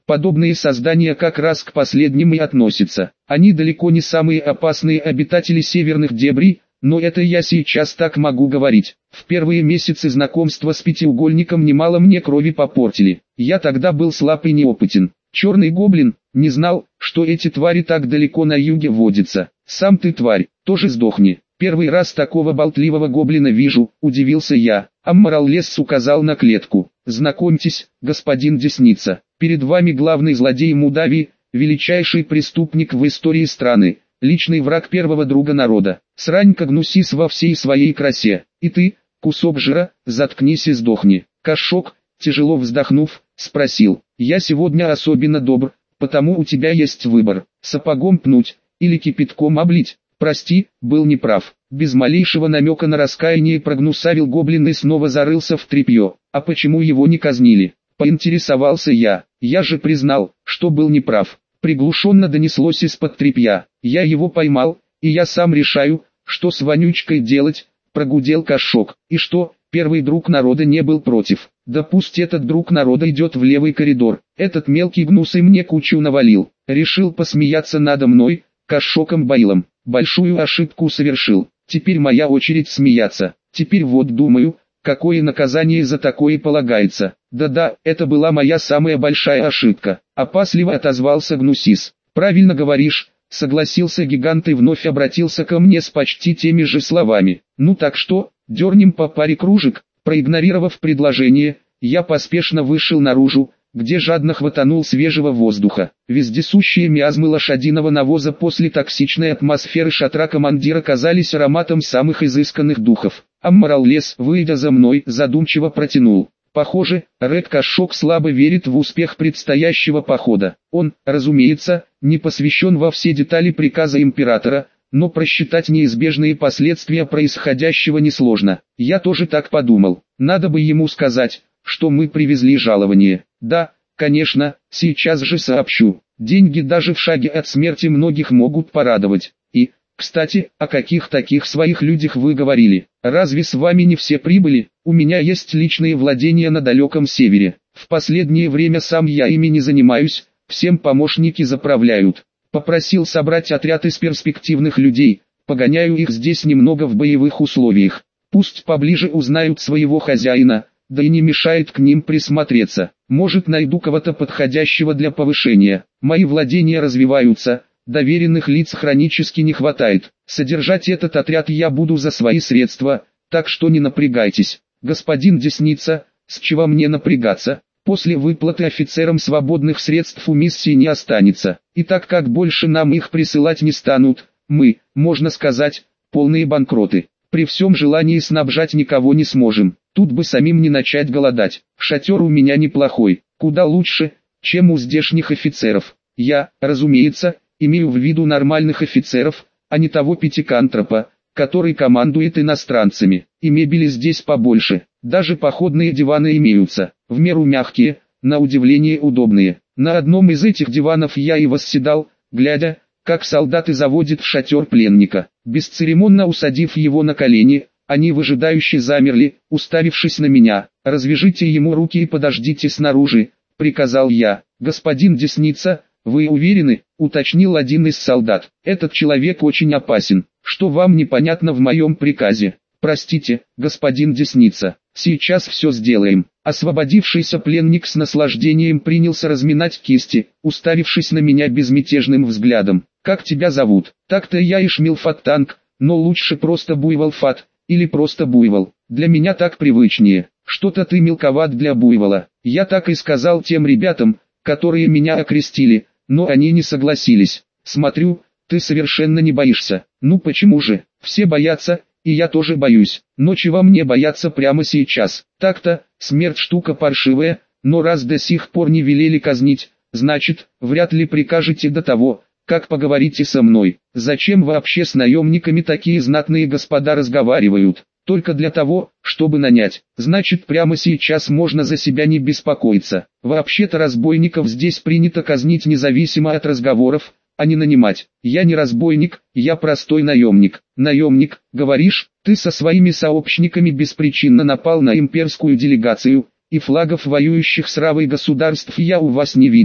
Подобные создания как раз к последним и относятся. Они далеко не самые опасные обитатели северных дебрей, но это я сейчас так могу говорить. В первые месяцы знакомства с пятиугольником немало мне крови попортили. Я тогда был слаб и неопытен. Черный гоблин, не знал, что эти твари так далеко на юге водятся. Сам ты, тварь, тоже сдохни. Первый раз такого болтливого гоблина вижу, удивился я. Аммараллес указал на клетку. Знакомьтесь, господин Десница, перед вами главный злодей Мудавии, величайший преступник в истории страны, личный враг первого друга народа. Сранька Гнусис во всей своей красе. И ты, кусок жира, заткнись и сдохни. Кошок, тяжело вздохнув, спросил. Я сегодня особенно добр, потому у тебя есть выбор. Сапогом пнуть, или кипятком облить. Прости, был неправ. Без малейшего намека на раскаяние прогнусавил гоблин и снова зарылся в тряпье. А почему его не казнили? Поинтересовался я. Я же признал, что был неправ. Приглушенно донеслось из-под тряпья. Я его поймал, и я сам решаю, что с вонючкой делать, прогудел Кошок. И что, первый друг народа не был против. Да пусть этот друг народа идет в левый коридор. Этот мелкий гнус и мне кучу навалил. Решил посмеяться надо мной, Кошоком Баилом. Большую ошибку совершил. Теперь моя очередь смеяться. Теперь вот думаю, какое наказание за такое полагается. Да-да, это была моя самая большая ошибка. Опасливо отозвался Гнусис. Правильно говоришь, согласился гигант и вновь обратился ко мне с почти теми же словами. Ну так что, дернем по паре кружек. Проигнорировав предложение, я поспешно вышел наружу, где жадно хватанул свежего воздуха. Вездесущие миазмы лошадиного навоза после токсичной атмосферы шатра командира казались ароматом самых изысканных духов. Аммараллес, выйдя за мной, задумчиво протянул. Похоже, Ред Кошок слабо верит в успех предстоящего похода. Он, разумеется, не посвящен во все детали приказа императора, но просчитать неизбежные последствия происходящего несложно. Я тоже так подумал. Надо бы ему сказать, что мы привезли жалование. Да, конечно, сейчас же сообщу. Деньги даже в шаге от смерти многих могут порадовать. И, кстати, о каких таких своих людях вы говорили? Разве с вами не все прибыли? У меня есть личные владения на далеком севере. В последнее время сам я ими не занимаюсь, всем помощники заправляют. Попросил собрать отряд из перспективных людей, погоняю их здесь немного в боевых условиях. Пусть поближе узнают своего хозяина, да и не мешает к ним присмотреться. Может, найду кого-то подходящего для повышения. Мои владения развиваются, доверенных лиц хронически не хватает. Содержать этот отряд я буду за свои средства, так что не напрягайтесь. Господин Десница, с чего мне напрягаться? После выплаты офицерам свободных средств у миссии не останется. И так как больше нам их присылать не станут, мы, можно сказать, полные банкроты. При всем желании снабжать никого не сможем. Тут бы самим не начать голодать. Шатер у меня неплохой, куда лучше, чем у здешних офицеров. Я, разумеется, имею в виду нормальных офицеров, а не того пятикантропа, который командует иностранцами. И мебели здесь побольше. Даже походные диваны имеются, в меру мягкие, на удивление удобные. На одном из этих диванов я и восседал, глядя, как солдаты заводят в шатер пленника. Бесцеремонно усадив его на колени, они выжидающе замерли, уставившись на меня. «Развяжите ему руки и подождите снаружи», — приказал я. «Господин Десница, вы уверены?» — уточнил один из солдат. «Этот человек очень опасен. Что вам непонятно в моем приказе?» «Простите, господин Десница, сейчас все сделаем». Освободившийся пленник с наслаждением принялся разминать кисти, уставившись на меня безмятежным взглядом. «Как тебя зовут?» «Так-то я Ишмил Фаттанг, но лучше просто Буйвол Фат, или просто Буйвол. Для меня так привычнее. Что-то ты мелковат для Буйвола». Я так и сказал тем ребятам, которые меня окрестили, но они не согласились. «Смотрю, ты совершенно не боишься». «Ну почему же? Все боятся, и я тоже боюсь. Но чего мне бояться прямо сейчас? Так-то, смерть штука паршивая, но раз до сих пор не велели казнить, значит, вряд ли прикажете до того, как поговорите со мной. Зачем вообще с наемниками такие знатные господа разговаривают? Только для того, чтобы нанять. Значит, прямо сейчас можно за себя не беспокоиться. Вообще-то разбойников здесь принято казнить независимо от разговоров, а не нанимать. Я не разбойник, я простой наемник». «Наемник, говоришь? Ты со своими сообщниками беспричинно напал на имперскую делегацию, и флагов воюющих с Равой государств я у вас не видел.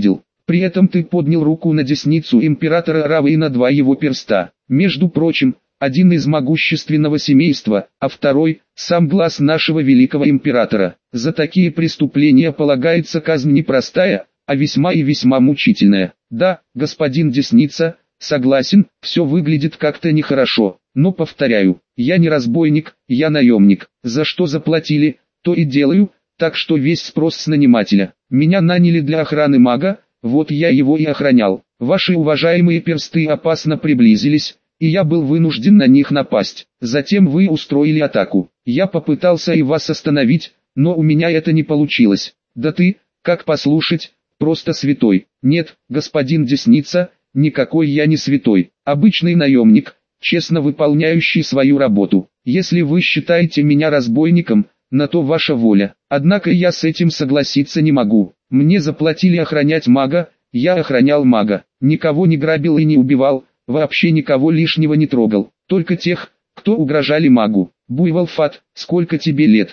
При этом ты поднял руку на десницу императора Равы и на два его перста. Между прочим, один из могущественного семейства, а второй – сам глаз нашего великого императора. За такие преступления полагается казнь не простая, а весьма и весьма мучительная. Да, господин Десница, согласен, все выглядит как-то нехорошо, но повторяю, я не разбойник, я наемник. За что заплатили, то и делаю, так что весь спрос с нанимателя. Меня наняли для охраны мага, вот я его и охранял. Ваши уважаемые персты опасно приблизились, и я был вынужден на них напасть. Затем вы устроили атаку. Я попытался и вас остановить, но у меня это не получилось. Да ты, как послушать, просто святой. Нет, господин Десница, никакой я не святой. Обычный наемник, честно выполняющий свою работу. Если вы считаете меня разбойником, на то ваша воля. Однако я с этим согласиться не могу. Мне заплатили охранять мага, я охранял мага. Никого не грабил и не убивал, вообще никого лишнего не трогал. Только тех, кто угрожали магу. Буйвол Фат, сколько тебе лет?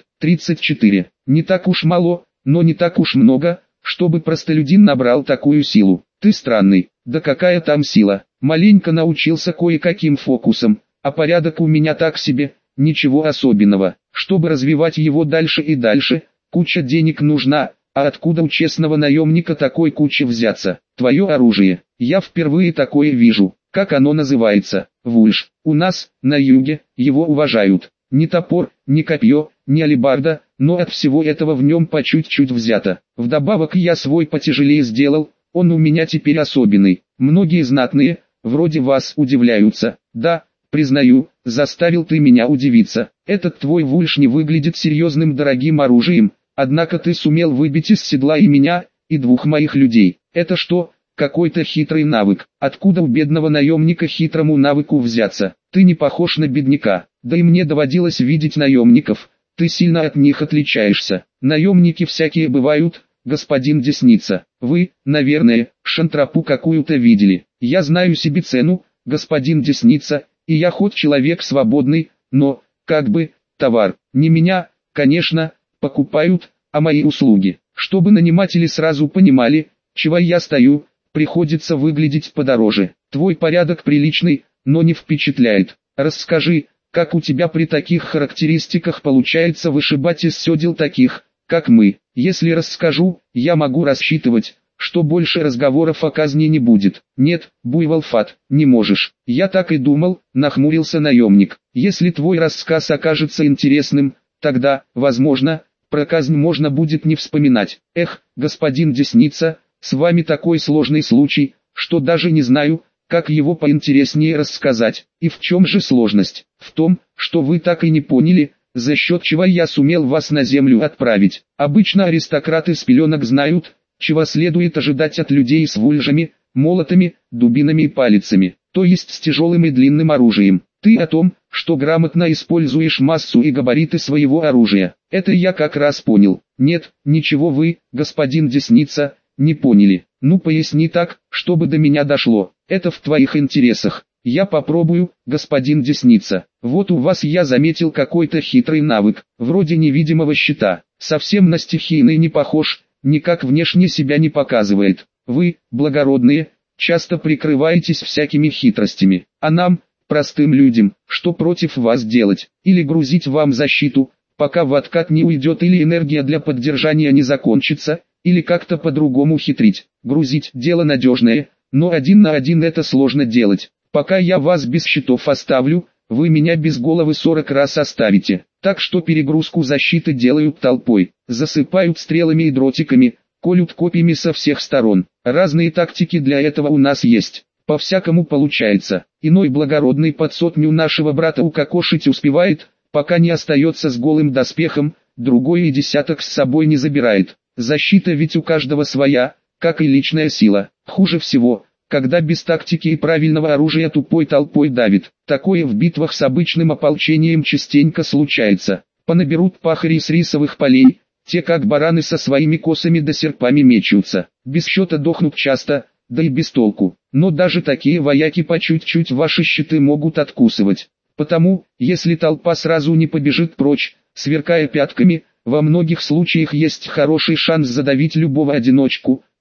34. Не так уж мало, но не так уж много, чтобы простолюдин набрал такую силу. Ты странный. Да какая там сила? Маленько научился кое-каким фокусам, а порядок у меня так себе, ничего особенного. Чтобы развивать его дальше и дальше, куча денег нужна, а откуда у честного наемника такой кучи взяться? Твое оружие. Я впервые такое вижу. Как оно называется? Вульш. У нас, на юге, его уважают. Ни топор, ни копье, ни алебарда, но от всего этого в нем по чуть-чуть взято. Вдобавок я свой потяжелее сделал, он у меня теперь особенный. Многие знатные, вроде вас, удивляются. Да, признаю, заставил ты меня удивиться. Этот твой вульш не выглядит серьезным дорогим оружием, однако ты сумел выбить из седла и меня, и двух моих людей. Это что, какой-то хитрый навык? Откуда у бедного наемника хитрому навыку взяться? Ты не похож на бедняка, да и мне доводилось видеть наемников, ты сильно от них отличаешься. Наемники всякие бывают, господин Десница. Вы, наверное, шантропу какую-то видели. Я знаю себе цену, господин Десница, и я хоть человек свободный, но, как бы, товар, не меня, конечно, покупают, а мои услуги. Чтобы наниматели сразу понимали, чего я стою, приходится выглядеть подороже. Твой порядок приличный, но не впечатляет. Расскажи, как у тебя при таких характеристиках получается вышибать из седел таких, как мы. Если расскажу, я могу рассчитывать, что больше разговоров о казни не будет. Нет, Буйвол Фат, не можешь. Я так и думал, нахмурился наемник. Если твой рассказ окажется интересным, тогда, возможно, про казнь можно будет не вспоминать. Эх, господин Десница, с вами такой сложный случай, что даже не знаю, как его поинтереснее рассказать. И в чем же сложность? В том, что вы так и не поняли, за счет чего я сумел вас на землю отправить. Обычно аристократы с пеленок знают, чего следует ожидать от людей с вульжами, молотами, дубинами и палицами, то есть с тяжелым и длинным оружием. Ты о том, что грамотно используешь массу и габариты своего оружия. Это я как раз понял. Нет, ничего вы, господин Десница, не поняли. Ну поясни так, чтобы до меня дошло. Это в твоих интересах. Я попробую, господин Десница. Вот у вас я заметил какой-то хитрый навык, вроде невидимого щита. Совсем на стихийный не похож, никак внешне себя не показывает. Вы, благородные, часто прикрываетесь всякими хитростями. А нам, простым людям, что против вас делать? Или грузить вам защиту, пока в откат не уйдет, или энергия для поддержания не закончится, или как-то по-другому хитрить. Грузить – дело надежное, но один на один это сложно делать. Пока я вас без щитов оставлю, вы меня без головы 40 раз оставите. Так что перегрузку защиты делают толпой, засыпают стрелами и дротиками, колют копьями со всех сторон. Разные тактики для этого у нас есть. По-всякому получается. Иной благородный под сотню нашего брата укокошить успевает, пока не остается с голым доспехом, другой и десяток с собой не забирает. Защита ведь у каждого своя, как и личная сила. Хуже всего, когда без тактики и правильного оружия тупой толпой давит. Такое в битвах с обычным ополчением частенько случается. Понаберут пахари с рисовых полей, те как бараны со своими косами да серпами мечутся. Без счета дохнут часто, да и без толку. Но даже такие вояки по чуть-чуть ваши щиты могут откусывать. Потому, если толпа сразу не побежит прочь, сверкая пятками, во многих случаях есть хороший шанс задавить любого одиночку,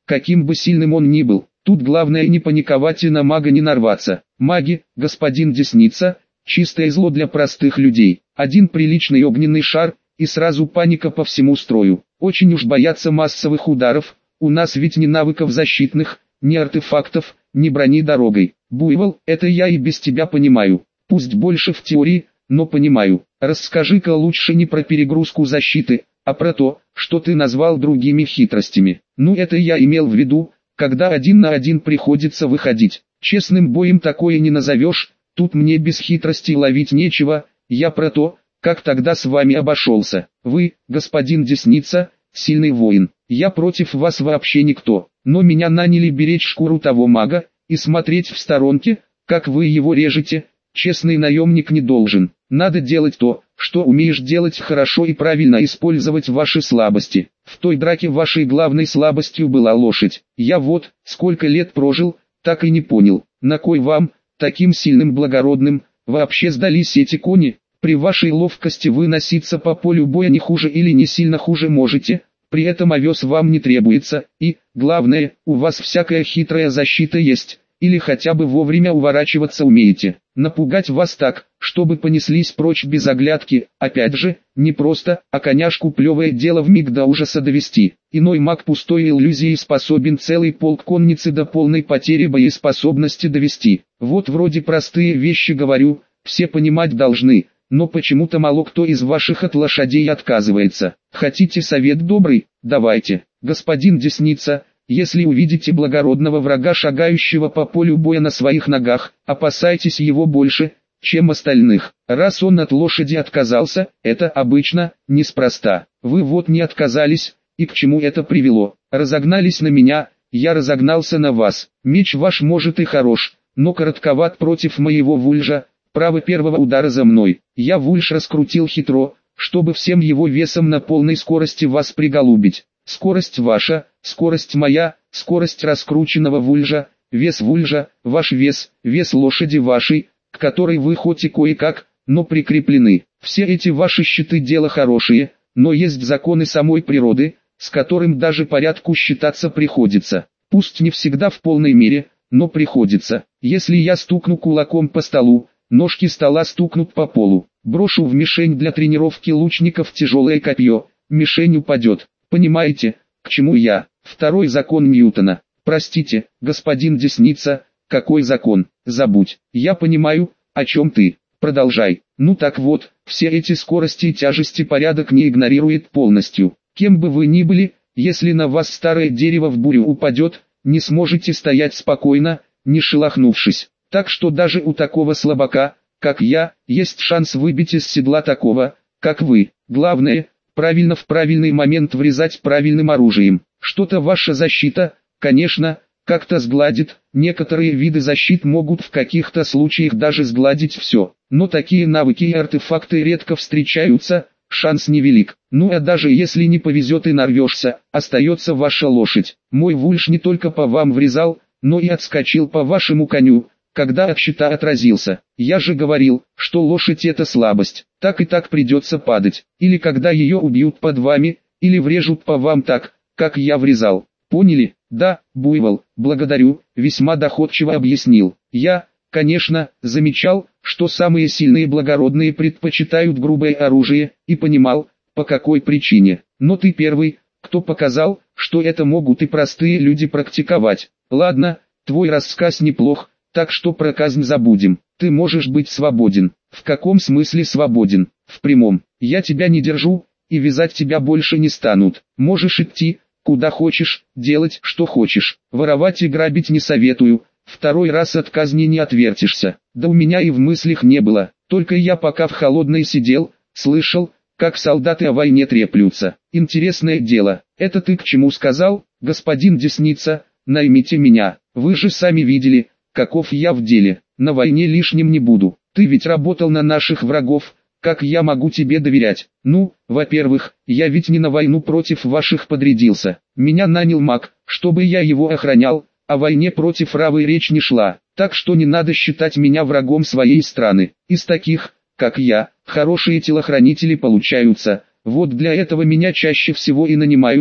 каким бы сильным он ни был. Тут главное не паниковать и на мага не нарваться. Маги, господин Десница, чистое зло для простых людей. Один приличный огненный шар, и сразу паника по всему строю. Очень уж боятся массовых ударов, у нас ведь ни навыков защитных, ни артефактов, ни брони дорогой. Буйвол, это я и без тебя понимаю. Пусть больше в теории, но понимаю. Расскажи-ка лучше не про перегрузку защиты, а про то, что ты назвал другими хитростями. Ну это я имел в виду, когда 1 на 1 приходится выходить. Честным боем такое не назовешь, тут мне без хитрости ловить нечего, я про то, как тогда с вами обошелся. Вы, господин Десница, сильный воин, я против вас вообще никто, но меня наняли беречь шкуру того мага, и смотреть в сторонке, как вы его режете, честный наемник не должен. Надо делать то, что умеешь делать хорошо и правильно использовать ваши слабости. В той драке вашей главной слабостью была лошадь. Я вот, сколько лет прожил, так и не понял, на кой вам, таким сильным благородным, вообще сдались эти кони. При вашей ловкости вы носиться по полю боя не хуже или не сильно хуже можете, при этом овес вам не требуется, и, главное, у вас всякая хитрая защита есть, или хотя бы вовремя уворачиваться умеете. Напугать вас так, чтобы понеслись прочь без оглядки, опять же, не просто, а коняшку плевое дело вмиг до ужаса довести. Иной маг пустой иллюзией способен целый полк конницы до полной потери боеспособности довести. Вот вроде простые вещи говорю, все понимать должны. Но почему-то мало кто из ваших от лошадей отказывается. Хотите совет добрый? Давайте. Господин Десница, если увидите благородного врага, шагающего по полю боя на своих ногах, опасайтесь его больше, чем остальных. Раз он от лошади отказался, это обычно, неспроста. Вы вот не отказались, и к чему это привело? Разогнались на меня, я разогнался на вас. Меч ваш может и хорош, но коротковат против моего вульжа. Право первого удара за мной. Я вульж раскрутил хитро, чтобы всем его весом на полной скорости вас приголубить. Скорость ваша, скорость моя, скорость раскрученного вульжа, вес вульжа, ваш вес, вес лошади вашей, к которой вы хоть и кое-как, но прикреплены. Все эти ваши щиты дело хорошие, но есть законы самой природы, с которым даже порядку считаться приходится. Пусть не всегда в полной мере, но приходится. Если я стукну кулаком по столу, ножки стола стукнут по полу. Брошу в мишень для тренировки лучников тяжелое копье, мишень упадет. Понимаете, к чему я? Второй закон Ньютона. Простите, господин Десница, какой закон? Забудь. Я понимаю, о чем ты. Продолжай. Ну так вот, все эти скорости и тяжести порядок не игнорирует полностью. Кем бы вы ни были, если на вас старое дерево в бурю упадет, не сможете стоять спокойно, не шелохнувшись. Так что даже у такого слабака, как я, есть шанс выбить из седла такого, как вы. Главное, правильно в правильный момент врезать правильным оружием. Что-то ваша защита, конечно, как-то сгладит, некоторые виды защит могут в каких-то случаях даже сгладить все. Но такие навыки и артефакты редко встречаются, шанс невелик. Ну а даже если не повезет и нарвешься, остается ваша лошадь. Мой вульш не только по вам врезал, но и отскочил по вашему коню, когда от щита отразился. Я же говорил, что лошадь это слабость, так и так придется падать, или когда ее убьют под вами, или врежут по вам так, как я врезал. Поняли? Да, Буйвол, благодарю, весьма доходчиво объяснил. Я, конечно, замечал, что самые сильные благородные предпочитают грубое оружие, и понимал, по какой причине. Но ты первый, кто показал, что это могут и простые люди практиковать. Ладно, твой рассказ неплох. Так что про казнь забудем. Ты можешь быть свободен. В каком смысле свободен? В прямом. Я тебя не держу, и вязать тебя больше не станут. Можешь идти, куда хочешь, делать, что хочешь. Воровать и грабить не советую. Второй раз от казни не отвертишься. Да у меня и в мыслях не было. Только я пока в холодной сидел, слышал, как солдаты о войне треплются. Интересное дело. Это ты к чему сказал, господин Десница? Наймите меня. Вы же сами видели, каков я в деле. На войне лишним не буду. Ты ведь работал на наших врагов, как я могу тебе доверять? Ну, во-первых, я ведь не на войну против ваших подрядился. Меня нанял маг, чтобы я его охранял, о войне против Равы речь не шла. Так что не надо считать меня врагом своей страны. Из таких, как я, хорошие телохранители получаются. Вот для этого меня чаще всего и нанимают,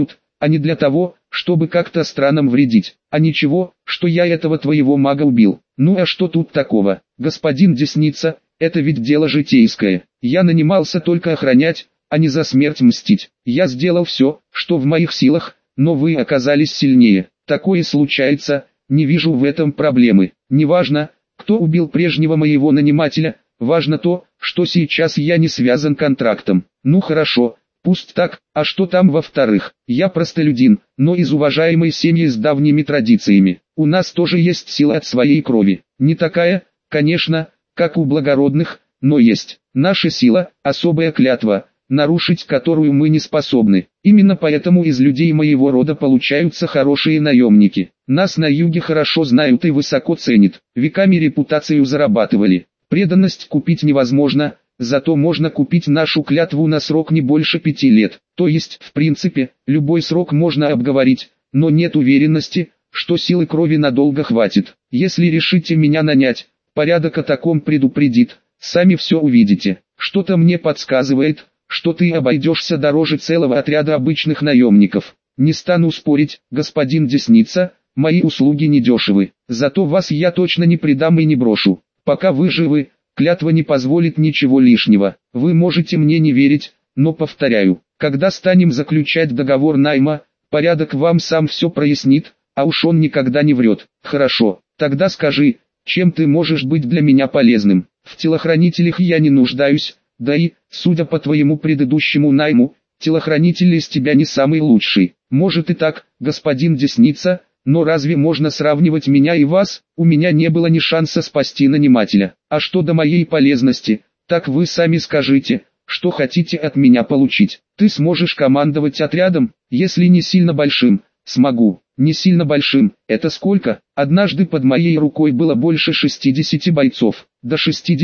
а не для того, чтобы как-то странам вредить. А ничего, что я этого твоего мага убил. Ну а что тут такого, господин Десница, это ведь дело житейское. Я нанимался только охранять, а не за смерть мстить. Я сделал все, что в моих силах, но вы оказались сильнее. Такое случается, не вижу в этом проблемы. Неважно, кто убил прежнего моего нанимателя, важно то, что сейчас я не связан контрактом. Ну хорошо, пусть так, а что там во-вторых? Я простолюдин, но из уважаемой семьи с давними традициями. У нас тоже есть сила от своей крови. Не такая, конечно, как у благородных, но есть. Наша сила, особая клятва, нарушить которую мы не способны. Именно поэтому из людей моего рода получаются хорошие наемники. Нас на юге хорошо знают и высоко ценят. Веками репутацию зарабатывали. Преданность купить невозможно, зато можно купить нашу клятву на срок не больше 5 лет. То есть, в принципе, любой срок можно обговорить, но нет уверенности, что силы крови надолго хватит. Если решите меня нанять, порядок о таком предупредит, сами все увидите. Что-то мне подсказывает, что ты обойдешься дороже целого отряда обычных наемников. Не стану спорить, господин Десница, мои услуги недешевы, зато вас я точно не предам и не брошу. Пока вы живы, клятва не позволит ничего лишнего. Вы можете мне не верить, но повторяю, когда станем заключать договор найма, порядок вам сам все прояснит, а уж он никогда не врет. Хорошо, тогда скажи, чем ты можешь быть для меня полезным? В телохранителях я не нуждаюсь, да и, судя по твоему предыдущему найму, телохранитель из тебя не самый лучший. Может и так, господин Десница, но разве можно сравнивать меня и вас? У меня не было ни шанса спасти нанимателя. А что до моей полезности, так вы сами скажите, что хотите от меня получить. Ты сможешь командовать отрядом, если не сильно большим. Смогу. Не сильно большим. Это сколько? Однажды под моей рукой было больше 60 бойцов. До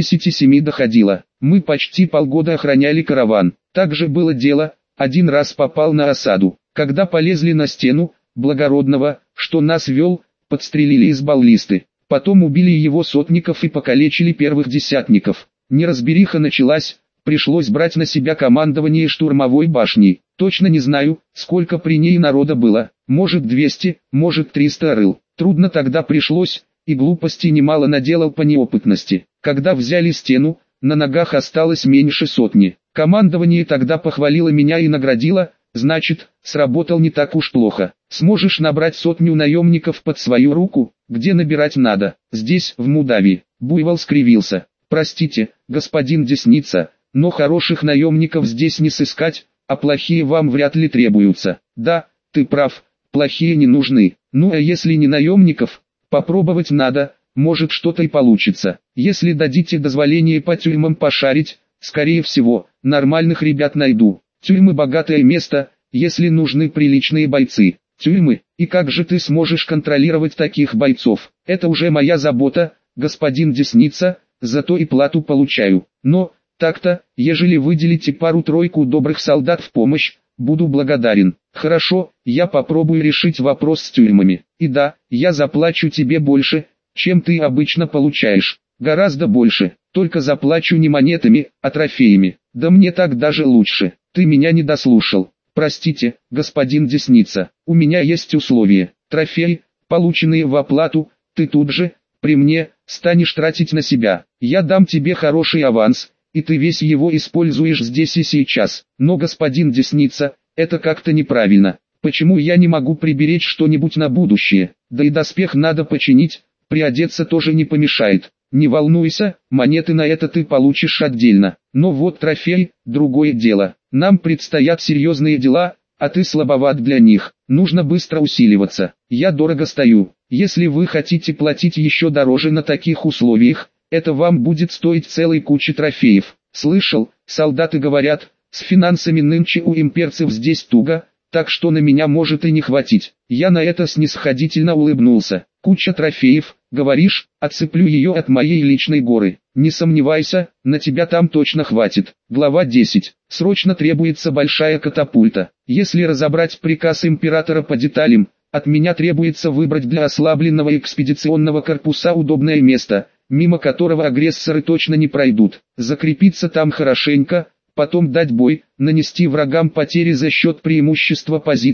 67 доходило. Мы почти полгода охраняли караван. Так же было дело, один раз попал на осаду. Когда полезли на стену, благородного, что нас вел, подстрелили из баллисты. Потом убили его сотников и покалечили первых десятников. Неразбериха началась, пришлось брать на себя командование штурмовой башней. Точно не знаю, сколько при ней народа было, может 200, может 300 рыл. Трудно тогда пришлось, и глупостей немало наделал по неопытности. Когда взяли стену, на ногах осталось меньше сотни. Командование тогда похвалило меня и наградило, значит, сработал не так уж плохо. Сможешь набрать 100 наемников под свою руку, где набирать надо, здесь, в Мудавии. Буйвол скривился. Простите, господин Десница, но хороших наемников здесь не сыскать, а плохие вам вряд ли требуются. Да, ты прав, плохие не нужны. Ну а если не наемников, попробовать надо, может что-то и получится. Если дадите дозволение по тюрьмам пошарить, скорее всего, нормальных ребят найду. Тюрьмы богатое место, если нужны приличные бойцы. Тюрьмы, и как же ты сможешь контролировать таких бойцов? Это уже моя забота, господин Десница, зато и плату получаю. Но, так-то, ежели выделите пару-тройку добрых солдат в помощь, буду благодарен. Хорошо, я попробую решить вопрос с тюрьмами. И да, я заплачу тебе больше, чем ты обычно получаешь. Гораздо больше, только заплачу не монетами, а трофеями. Да мне так даже лучше. Ты меня не дослушал. Простите, господин Десница, у меня есть условия. Трофеи, полученные в оплату, ты тут же, при мне, станешь тратить на себя. Я дам тебе хороший аванс, и ты весь его используешь здесь и сейчас. Но, господин Десница, это как-то неправильно. Почему я не могу приберечь что-нибудь на будущее? Да и доспех надо починить, приодеться тоже не помешает. Не волнуйся, монеты на это ты получишь отдельно. Но вот трофей, другое дело. Нам предстоят серьезные дела, а ты слабоват для них. Нужно быстро усиливаться. Я дорого стою. Если вы хотите платить еще дороже на таких условиях, это вам будет стоить целой кучи трофеев. Слышал, солдаты говорят, с финансами нынче у имперцев здесь туго, так что на меня может и не хватить. Я на это снисходительно улыбнулся. Куча трофеев, говоришь, отцеплю ее от моей личной горы. Не сомневайся, на тебя там точно хватит. Глава 10. Срочно требуется большая катапульта. Если разобрать приказ императора по деталям, от меня требуется выбрать для ослабленного экспедиционного корпуса удобное место, мимо которого агрессоры точно не пройдут. Закрепиться там хорошенько, потом дать бой, нанести врагам потери за счет преимущества позиций,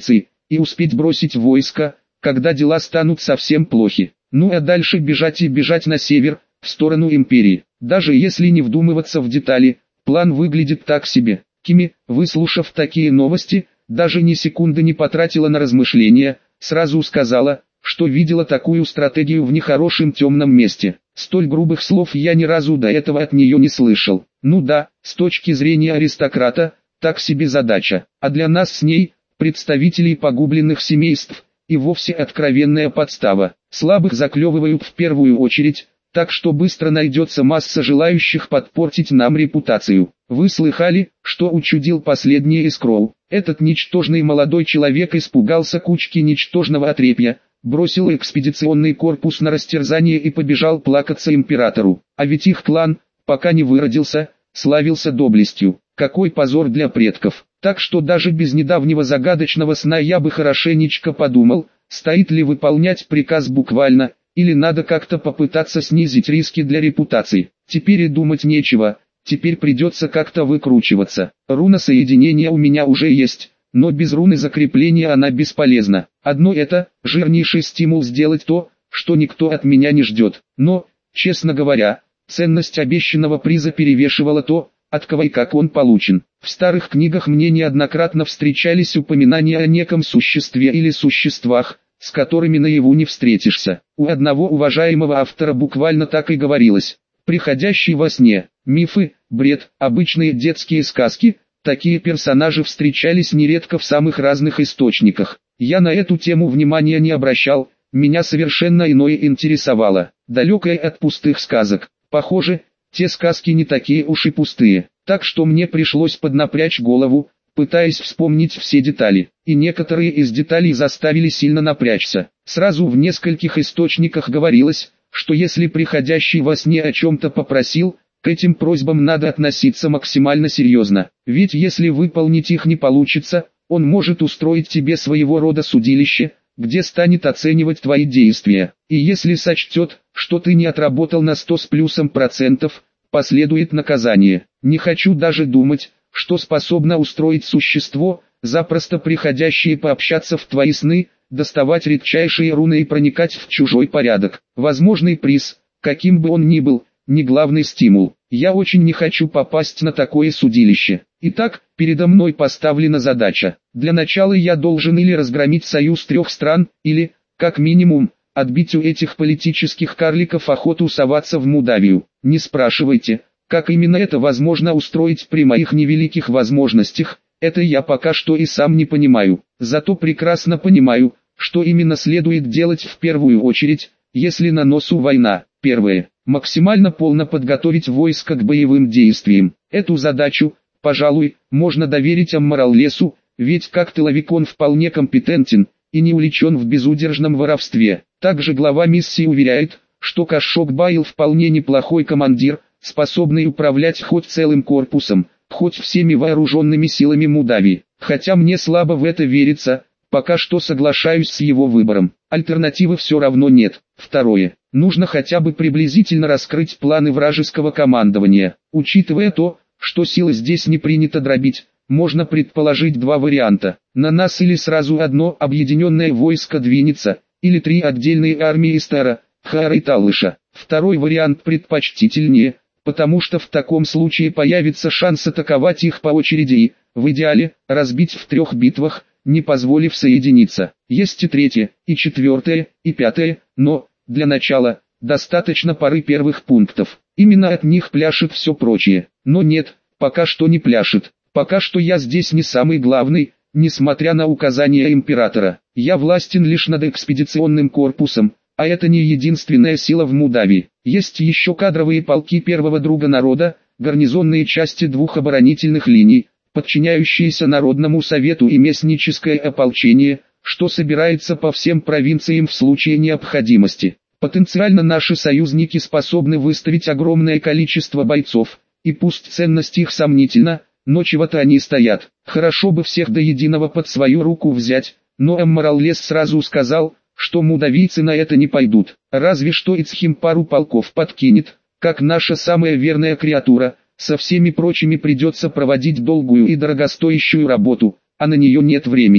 и успеть бросить войско, когда дела станут совсем плохи. Ну а дальше бежать и бежать на север, в сторону империи. Даже если не вдумываться в детали, план выглядит так себе. Кими, выслушав такие новости, даже ни секунды не потратила на размышления, сразу сказала, что видела такую стратегию в нехорошем темном месте. Столь грубых слов я ни разу до этого от нее не слышал. Ну да, с точки зрения аристократа, так себе задача. А для нас с ней, представителей погубленных семейств, и вовсе откровенная подстава. Слабых заклевывают в первую очередь, так что быстро найдется масса желающих подпортить нам репутацию. Вы слыхали, что учудил последний из Кроу? Этот ничтожный молодой человек испугался кучки ничтожного отрепья, бросил экспедиционный корпус на растерзание и побежал плакаться императору. А ведь их клан, пока не выродился, славился доблестью. Какой позор для предков. Так что даже без недавнего загадочного сна я бы хорошенечко подумал, стоит ли выполнять приказ буквально, или надо как-то попытаться снизить риски для репутации. Теперь и думать нечего, теперь придется как-то выкручиваться. Руна соединения у меня уже есть, но без руны закрепления она бесполезна. Одно это, жирнейший стимул сделать то, что никто от меня не ждет. Но, честно говоря, ценность обещанного приза перевешивала то, от кого и как он получен. В старых книгах мне неоднократно встречались упоминания о неком существе или существах, с которыми наяву не встретишься. У одного уважаемого автора буквально так и говорилось: приходящий во сне. Мифы, бред, обычные детские сказки, такие персонажи встречались нередко в самых разных источниках. Я на эту тему внимания не обращал, меня совершенно иное интересовало, далекое от пустых сказок. Похоже, те сказки не такие уж и пустые, так что мне пришлось поднапрячь голову, пытаясь вспомнить все детали, и некоторые из деталей заставили сильно напрячься. Сразу в нескольких источниках говорилось, что если приходящий во сне о чем-то попросил, к этим просьбам надо относиться максимально серьезно, ведь если выполнить их не получится, он может устроить тебе своего рода судилище, где станет оценивать твои действия, и если сочтет, что ты не отработал на 100 с плюсом процентов, последует наказание. Не хочу даже думать, что способно устроить существо, запросто приходящее пообщаться в твои сны, доставать редчайшие руны и проникать в чужой порядок. Возможный приз, каким бы он ни был, не главный стимул. Я очень не хочу попасть на такое судилище. Итак, передо мной поставлена задача. Для начала я должен или разгромить союз 3 стран, или, как минимум, отбить у этих политических карликов охоту соваться в Молдавию. Не спрашивайте, как именно это возможно устроить при моих невеликих возможностях, это я пока что и сам не понимаю. Зато прекрасно понимаю, что именно следует делать в первую очередь, если на носу война. Первое. Максимально полно подготовить войско к боевым действиям. Эту задачу, пожалуй, можно доверить Аммараллесу, ведь как тыловик он вполне компетентен и не увлечен в безудержном воровстве. Также глава миссии уверяет, что Кашшок-Байл вполне неплохой командир, способный управлять хоть целым корпусом, хоть всеми вооруженными силами Молдавии. Хотя мне слабо в это верится, пока что соглашаюсь с его выбором. Альтернативы все равно нет. Второе. Нужно хотя бы приблизительно раскрыть планы вражеского командования. Учитывая то, что силы здесь не принято дробить, можно предположить 2 варианта. На нас или сразу одно объединенное войско двинется, или 3 отдельные армии из Тара, Хара и Талыша. Второй вариант предпочтительнее, потому что в таком случае появится шанс атаковать их по очереди и, в идеале, разбить в 3 битвах, не позволив соединиться. Есть и третье, и четвертое, и пятое, но, для начала, достаточно пары первых пунктов. Именно от них пляшет все прочее. Но нет, пока что не пляшет. Пока что я здесь не самый главный, несмотря на указания императора. Я властен лишь над экспедиционным корпусом, а это не единственная сила в Молдавии. Есть еще кадровые полки первого друга народа, гарнизонные части 2 оборонительных линий, подчиняющиеся Народному совету и местническое ополчение, что собирается по всем провинциям в случае необходимости. Потенциально наши союзники способны выставить огромное количество бойцов, и пусть ценность их сомнительна, но чего-то они стоят. Хорошо бы всех до единого под свою руку взять, но Аммараллес сразу сказал, что молдавийцы на это не пойдут. Разве что Ицхим пару полков подкинет, как наша самая верная креатура. Со всеми прочими придется проводить долгую и дорогостоящую работу, а на нее нет времени.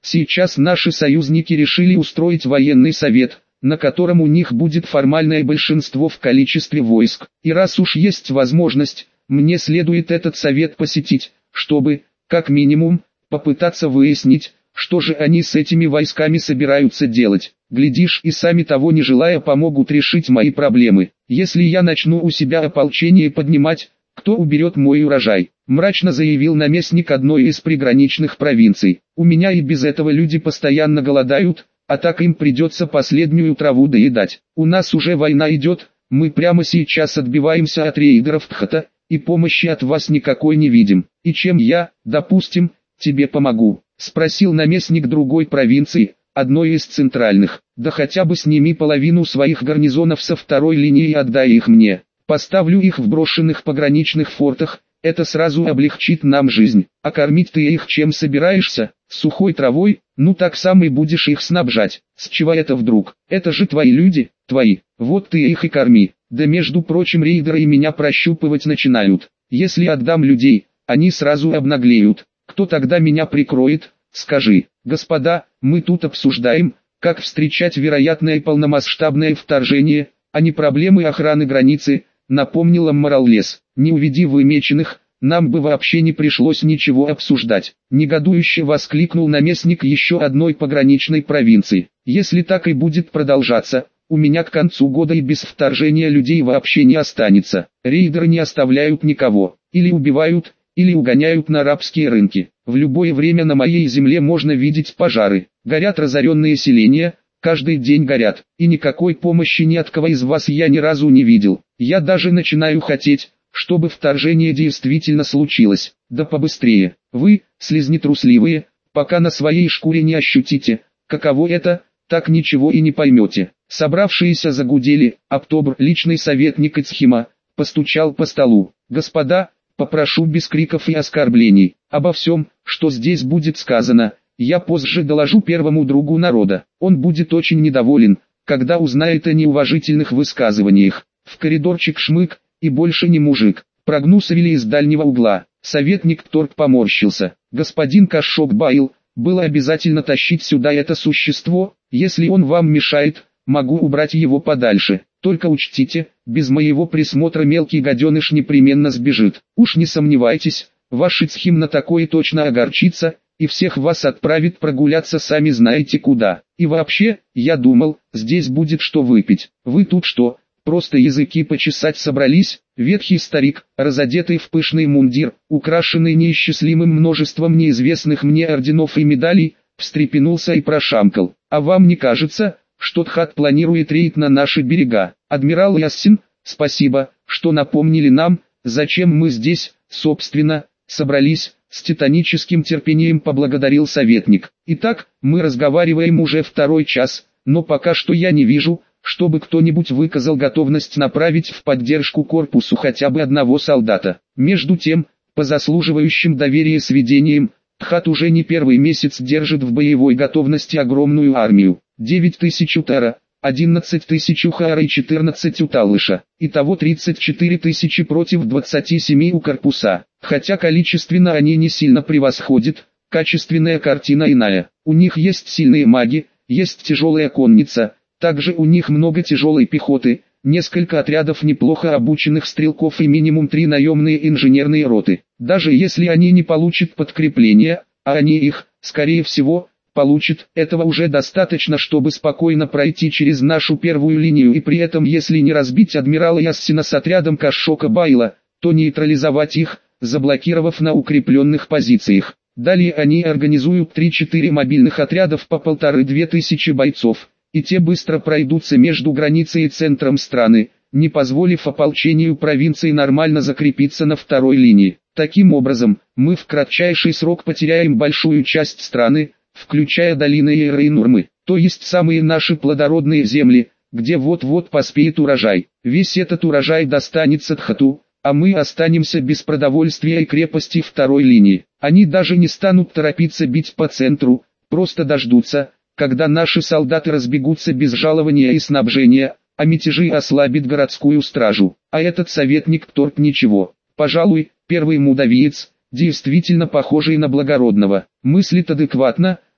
Сейчас наши союзники решили устроить военный совет, на котором у них будет формальное большинство в количестве войск. И раз уж есть возможность, мне следует этот совет посетить, чтобы, как минимум, попытаться выяснить, что же они с этими войсками собираются делать. Глядишь, и сами того не желая помогут решить мои проблемы. Если я начну у себя ополчение поднимать, кто уберет мой урожай? Мрачно заявил наместник одной из приграничных провинций. У меня и без этого люди постоянно голодают, а так им придется последнюю траву доедать. У нас уже война идет, мы прямо сейчас отбиваемся от рейдеров Тхата, и помощи от вас никакой не видим. И чем я, допустим, тебе помогу? Спросил наместник другой провинции, одной из центральных. Да хотя бы сними половину своих гарнизонов со второй линии и отдай их мне. Поставлю их в брошенных пограничных фортах, это сразу облегчит нам жизнь. А кормить ты их чем собираешься? Сухой травой? Ну так сам и будешь их снабжать. С чего это вдруг? Это же твои люди, твои. Вот ты их и корми. Да между прочим рейдеры и меня прощупывать начинают. Если отдам людей, они сразу обнаглеют. Кто тогда меня прикроет? Скажи. Господа, мы тут обсуждаем, как встречать вероятное полномасштабное вторжение, а не проблемы охраны границы, напомнил Аммараллес. Не уведи вы меченых, нам бы вообще не пришлось ничего обсуждать. Негодующе воскликнул наместник еще одной пограничной провинции. Если так и будет продолжаться, у меня к концу года и без вторжения людей вообще не останется. Рейдеры не оставляют никого, или убивают, или угоняют на арабские рынки. В любое время на моей земле можно видеть пожары. Горят разоренные селения, каждый день горят. И никакой помощи ни от кого из вас я ни разу не видел. Я даже начинаю хотеть, чтобы вторжение действительно случилось. Да побыстрее. Вы, слизни трусливые, пока на своей шкуре не ощутите, каково это, так ничего и не поймете. Собравшиеся загудели. Аптобр, личный советник Ицхима, постучал по столу. Господа, попрошу без криков и оскорблений. Обо всем, что здесь будет сказано, я позже доложу первому другу народа. Он будет очень недоволен, когда узнает о неуважительных высказываниях. В коридорчик шмык, и больше не мужик. Прогнусовили из дальнего угла. Советник Торг поморщился. Господин Кашшок-Байл, было обязательно тащить сюда это существо? Если он вам мешает, могу убрать его подальше. Только учтите, без моего присмотра мелкий гаденыш непременно сбежит. Уж не сомневайтесь, ваш Ицхим на такое точно огорчится, и всех вас отправит прогуляться сами знаете куда. И вообще, я думал, здесь будет что выпить. Вы тут что, просто языки почесать собрались? Ветхий старик, разодетый в пышный мундир, украшенный неисчислимым множеством неизвестных мне орденов и медалей, встрепенулся и прошамкал. А вам не кажется, что Тхат планирует рейд на наши берега? Адмирал Яссин, спасибо, что напомнили нам, зачем мы здесь, собственно, собрались, с титаническим терпением поблагодарил советник. Итак, мы разговариваем уже второй час, но пока что я не вижу, чтобы кто-нибудь выказал готовность направить в поддержку корпусу хотя бы одного солдата. Между тем, по заслуживающим доверия сведениям, Тхат уже не первый месяц держит в боевой готовности огромную армию. 9000 утара, 11 тысяч у Хаара и 14 у Талыша. Итого 34 тысячи против 27 у корпуса. Хотя количественно они не сильно превосходят, качественная картина иная. У них есть сильные маги, есть тяжелая конница, также у них много тяжелой пехоты, несколько отрядов неплохо обученных стрелков и минимум 3 наемные инженерные роты. Даже если они не получат подкрепления, а они их, скорее всего, получат, этого уже достаточно, чтобы спокойно пройти через нашу первую линию и при этом если не разбить адмирала Яссина с отрядом Кашшока-Байла, то нейтрализовать их, заблокировав на укрепленных позициях. Далее они организуют 3-4 мобильных отрядов по 1500-2000 бойцов, и те быстро пройдутся между границей и центром страны, не позволив ополчению провинции нормально закрепиться на второй линии. Таким образом, мы в кратчайший срок потеряем большую часть страны, включая долины Эйры и Нурмы, то есть самые наши плодородные земли, где вот-вот поспеет урожай. Весь этот урожай достанется Тхату, а мы останемся без продовольствия и крепости второй линии. Они даже не станут торопиться бить по центру, просто дождутся, когда наши солдаты разбегутся без жалования и снабжения, а мятежи ослабит городскую стражу. А этот советник Торп ничего. Пожалуй, первый мудавиец, действительно похожий на благородного, мыслит адекватно,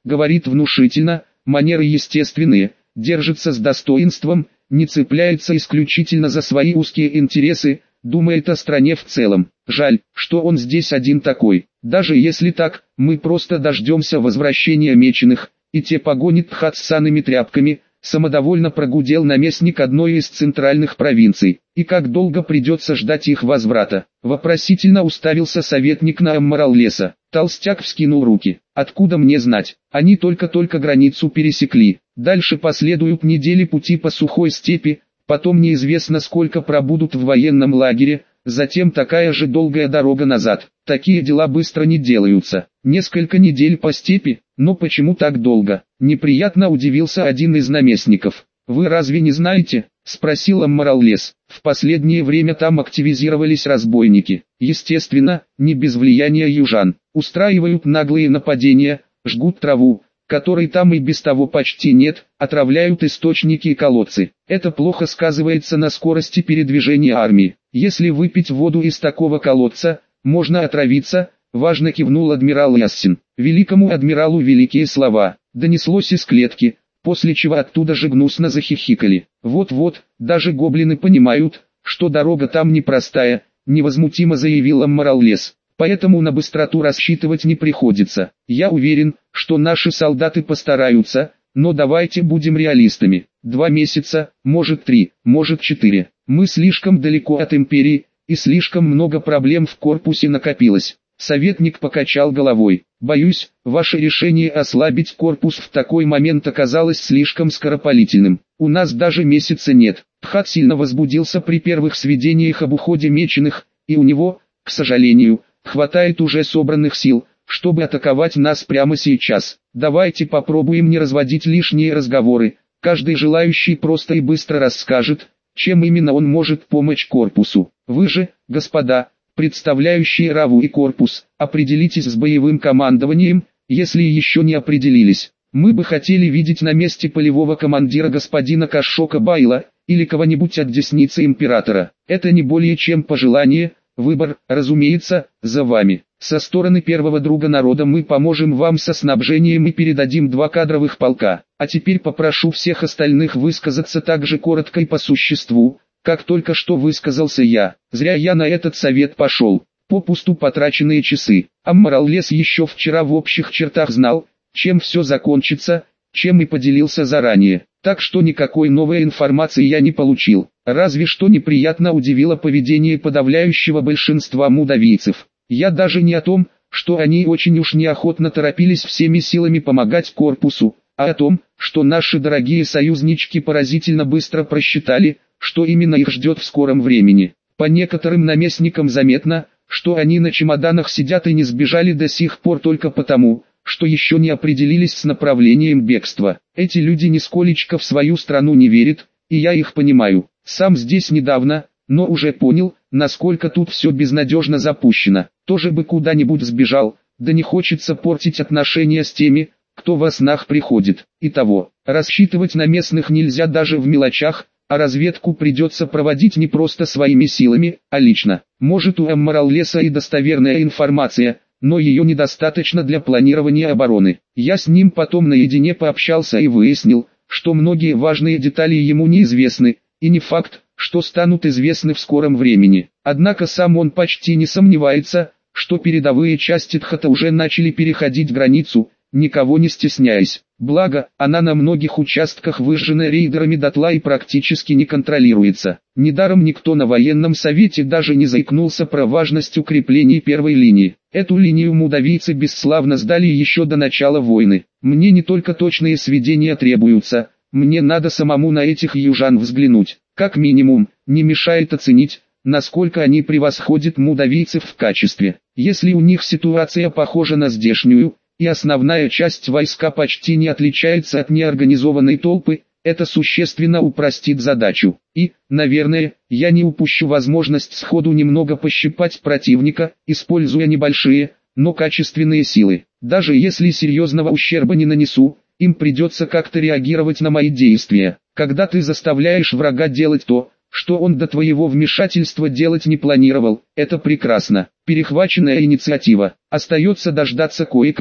говорит внушительно, манеры естественные, держится с достоинством, не цепляется исключительно за свои узкие интересы, думает о стране в целом. Жаль, что он здесь один такой. Даже если так, мы просто дождемся возвращения меченых, и те погонит Тхат с санными тряпками, самодовольно прогудел наместник одной из центральных провинций. И как долго придется ждать их возврата? Вопросительно уставился советник на Аммараллеса. Толстяк вскинул руки. Откуда мне знать? Они только-только границу пересекли. Дальше последуют недели пути по сухой степи, потом неизвестно сколько пробудут в военном лагере, затем такая же долгая дорога назад. Такие дела быстро не делаются. Несколько недель по степи, но почему так долго? Неприятно удивился один из наместников. Вы разве не знаете? Спросил Аммараллес. В последнее время там активизировались разбойники. Естественно, не без влияния южан. Устраивают наглые нападения, жгут траву, которой там и без того почти нет, отравляют источники и колодцы. Это плохо сказывается на скорости передвижения армии. Если выпить воду из такого колодца, можно отравиться, важно кивнул адмирал Яссин. Великому адмиралу великие слова. Донеслось из клетки, после чего оттуда же гнусно захихикали. Вот-вот, даже гоблины понимают, что дорога там непростая, невозмутимо заявил Аммараллес. Поэтому на быстроту рассчитывать не приходится. Я уверен, что наши солдаты постараются, но давайте будем реалистами. 2 месяца, может 3, может 4. Мы слишком далеко от империи, и слишком много проблем в корпусе накопилось. Советник покачал головой. Боюсь, ваше решение ослабить корпус в такой момент оказалось слишком скоропалительным. У нас даже месяца нет. Тхат сильно возбудился при первых сведениях об уходе меченых, и у него, к сожалению, хватает уже собранных сил, чтобы атаковать нас прямо сейчас. Давайте попробуем не разводить лишние разговоры. Каждый желающий просто и быстро расскажет, чем именно он может помочь корпусу. Вы же, господа, представляющие Раву и корпус, определитесь с боевым командованием, если еще не определились. Мы бы хотели видеть на месте полевого командира господина Кашока Байла, или кого-нибудь от десницы императора. Это не более чем пожелание. Выбор, разумеется, за вами. Со стороны первого друга народа мы поможем вам со снабжением и передадим 2 кадровых полка. А теперь попрошу всех остальных высказаться так же коротко и по существу, как только что высказался я. Зря я на этот совет пошел. Попусту потраченные часы. Аммараллес еще вчера в общих чертах знал, чем все закончится, чем и поделился заранее. Так что никакой новой информации я не получил. Разве что неприятно удивило поведение подавляющего большинства мудавийцев. Я даже не о том, что они очень уж неохотно торопились всеми силами помогать корпусу, а о том, что наши дорогие союзнички поразительно быстро просчитали, что именно их ждет в скором времени. По некоторым наместникам заметно, что они на чемоданах сидят и не сбежали до сих пор только потому, что еще не определились с направлением бегства. Эти люди нисколечко в свою страну не верят, и я их понимаю. Сам здесь недавно, но уже понял, насколько тут все безнадежно запущено. Тоже бы куда-нибудь сбежал, да не хочется портить отношения с теми, кто во снах приходит. Итого, рассчитывать на местных нельзя даже в мелочах, а разведку придется проводить не просто своими силами, а лично. Может, у Аммараллеса и достоверная информация, но ее недостаточно для планирования обороны. Я с ним потом наедине пообщался и выяснил, что многие важные детали ему неизвестны, и не факт, что станут известны в скором времени. Однако сам он почти не сомневается, что передовые части Тхата уже начали переходить границу, никого не стесняясь. Благо, она на многих участках выжжена рейдерами дотла и практически не контролируется. Недаром никто на военном совете даже не заикнулся про важность укреплений первой линии. Эту линию мудавийцы бесславно сдали еще до начала войны. Мне не только точные сведения требуются, мне надо самому на этих южан взглянуть. Как минимум, не мешает оценить, насколько они превосходят мудавийцев в качестве. Если у них ситуация похожа на здешнюю, и основная часть войска почти не отличается от неорганизованной толпы, это существенно упростит задачу. И, наверное, я не упущу возможность сходу немного пощипать противника, используя небольшие, но качественные силы. Даже если серьезного ущерба не нанесу, им придется как-то реагировать на мои действия. Когда ты заставляешь врага делать то, что он до твоего вмешательства делать не планировал, это прекрасно. Перехваченная инициатива. Остается дождаться кое-кого,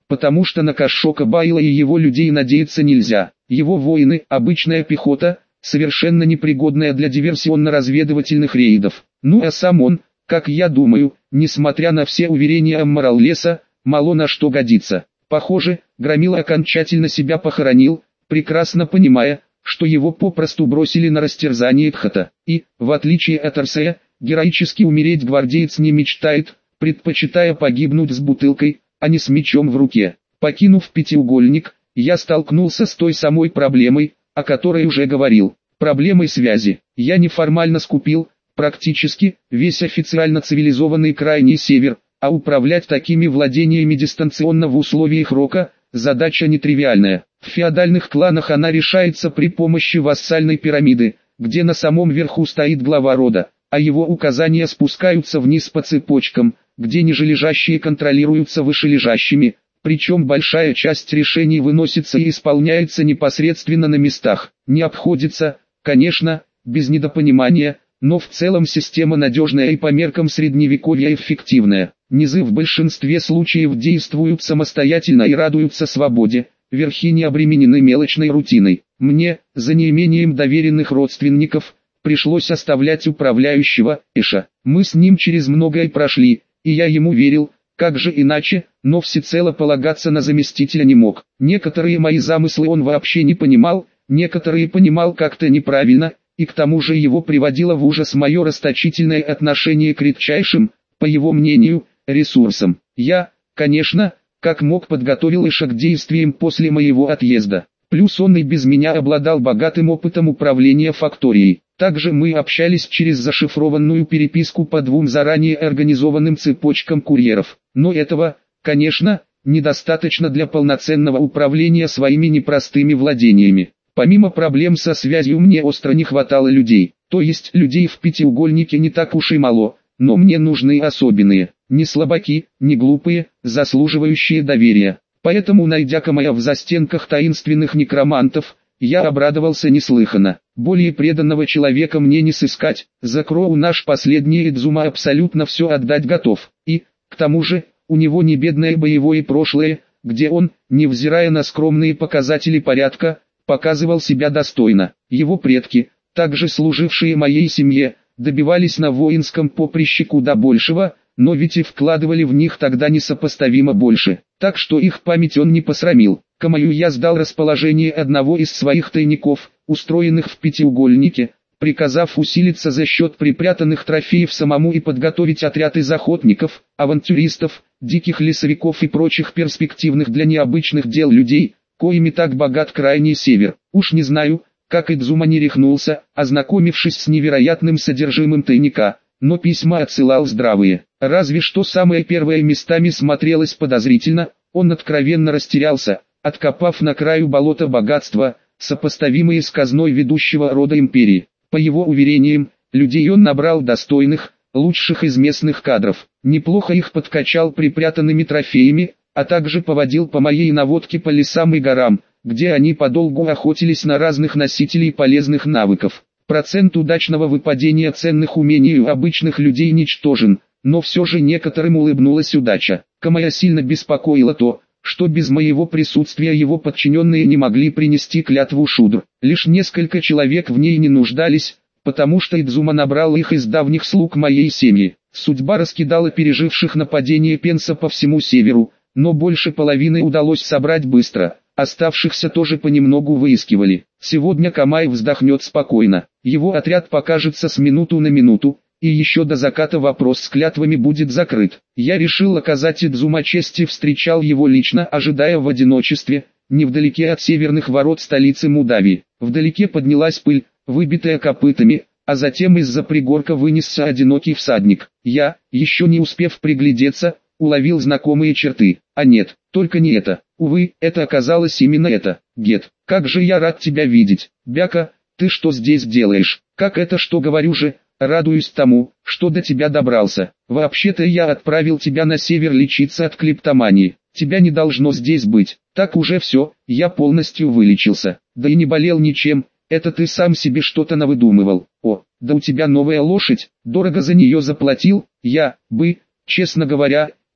потому что на Кашока Байла и его людей надеяться нельзя. Его воины – обычная пехота, совершенно непригодная для диверсионно-разведывательных рейдов. Ну а сам он, как я думаю, несмотря на все уверения Аммараллеса, мало на что годится. Похоже, Громила окончательно себя похоронил, прекрасно понимая, что его попросту бросили на растерзание Тхата. И, в отличие от Арсея, героически умереть гвардеец не мечтает, предпочитая погибнуть с бутылкой, а не с мечом в руке. Покинув пятиугольник, я столкнулся с той самой проблемой, о которой уже говорил. Проблемой связи. Я неформально скупил, практически, весь официально цивилизованный крайний север, а управлять такими владениями дистанционно в условиях рока – задача нетривиальная. В феодальных кланах она решается при помощи вассальной пирамиды, где на самом верху стоит глава рода, а его указания спускаются вниз по цепочкам, где нижележащие контролируются вышележащими, причем большая часть решений выносится и исполняется непосредственно на местах. Не обходится, конечно, без недопонимания, но в целом система надежная и по меркам средневековья эффективная. Низы в большинстве случаев действуют самостоятельно и радуются свободе, верхи не обременены мелочной рутиной. Мне, за неимением доверенных родственников, пришлось оставлять управляющего, Эша. Мы с ним через многое прошли, и я ему верил, как же иначе, но всецело полагаться на заместителя не мог. Некоторые мои замыслы он вообще не понимал, некоторые понимал как-то неправильно, и к тому же его приводило в ужас мое расточительное отношение к редчайшим, по его мнению, ресурсам. Я, конечно, как мог подготовил Эша к действиям после моего отъезда. Плюс он и без меня обладал богатым опытом управления факторией. Также мы общались через зашифрованную переписку по двум заранее организованным цепочкам курьеров. Но этого, конечно, недостаточно для полноценного управления своими непростыми владениями. Помимо проблем со связью мне остро не хватало людей. То есть людей в пятиугольнике не так уж и мало, но мне нужны особенные. Не слабаки, не глупые, заслуживающие доверия. Поэтому, найдя Камая в застенках таинственных некромантов, я обрадовался неслыханно. Более преданного человека мне не сыскать, за Кроу наш последний Идзума абсолютно все отдать готов. И, к тому же, у него не бедное боевое прошлое, где он, невзирая на скромные показатели порядка, показывал себя достойно. Его предки, также служившие моей семье, добивались на воинском поприще куда большего, но ведь и вкладывали в них тогда несопоставимо больше, так что их память он не посрамил. Камаю я сдал расположение одного из своих тайников, устроенных в пятиугольнике, приказав усилиться за счет припрятанных трофеев самому и подготовить отряд из охотников, авантюристов, диких лесовиков и прочих перспективных для необычных дел людей, коими так богат крайний север. Уж не знаю, как Идзума не рехнулся, ознакомившись с невероятным содержимым тайника, но письма отсылал здравые. Разве что самое первое местами смотрелось подозрительно, он откровенно растерялся, откопав на краю болота богатства, сопоставимые с казной ведущего рода империи. По его уверениям, людей он набрал достойных, лучших из местных кадров, неплохо их подкачал припрятанными трофеями, а также поводил по моей наводке по лесам и горам, где они подолгу охотились на разных носителей полезных навыков. Процент удачного выпадения ценных умений у обычных людей ничтожен, но все же некоторым улыбнулась удача. Камая сильно беспокоило то, что без моего присутствия его подчиненные не могли принести клятву шудр. Лишь несколько человек в ней не нуждались, потому что Идзума набрал их из давних слуг моей семьи. Судьба раскидала переживших нападение Пенса по всему северу, но больше половины удалось собрать быстро. Оставшихся тоже понемногу выискивали. Сегодня Камай вздохнет спокойно. Его отряд покажется с минуту на минуту, и еще до заката вопрос с клятвами будет закрыт. Я решил оказать Идзума честь и встречал его лично, ожидая в одиночестве, невдалеке от северных ворот столицы Мудавии. Вдалеке поднялась пыль, выбитая копытами, а затем из-за пригорка вынесся одинокий всадник. Я, еще не успев приглядеться, уловил знакомые черты. А нет, только не это. Увы, это оказалось именно это. Гет, как же я рад тебя видеть. Бяка, ты что здесь делаешь? Как это что говорю же? Радуюсь тому, что до тебя добрался. Вообще-то я отправил тебя на север лечиться от клептомании. Тебя не должно здесь быть. Так уже все, я полностью вылечился. Да и не болел ничем, это ты сам себе что-то навыдумывал. О, да у тебя новая лошадь, дорого за нее заплатил. Я, честно говоря,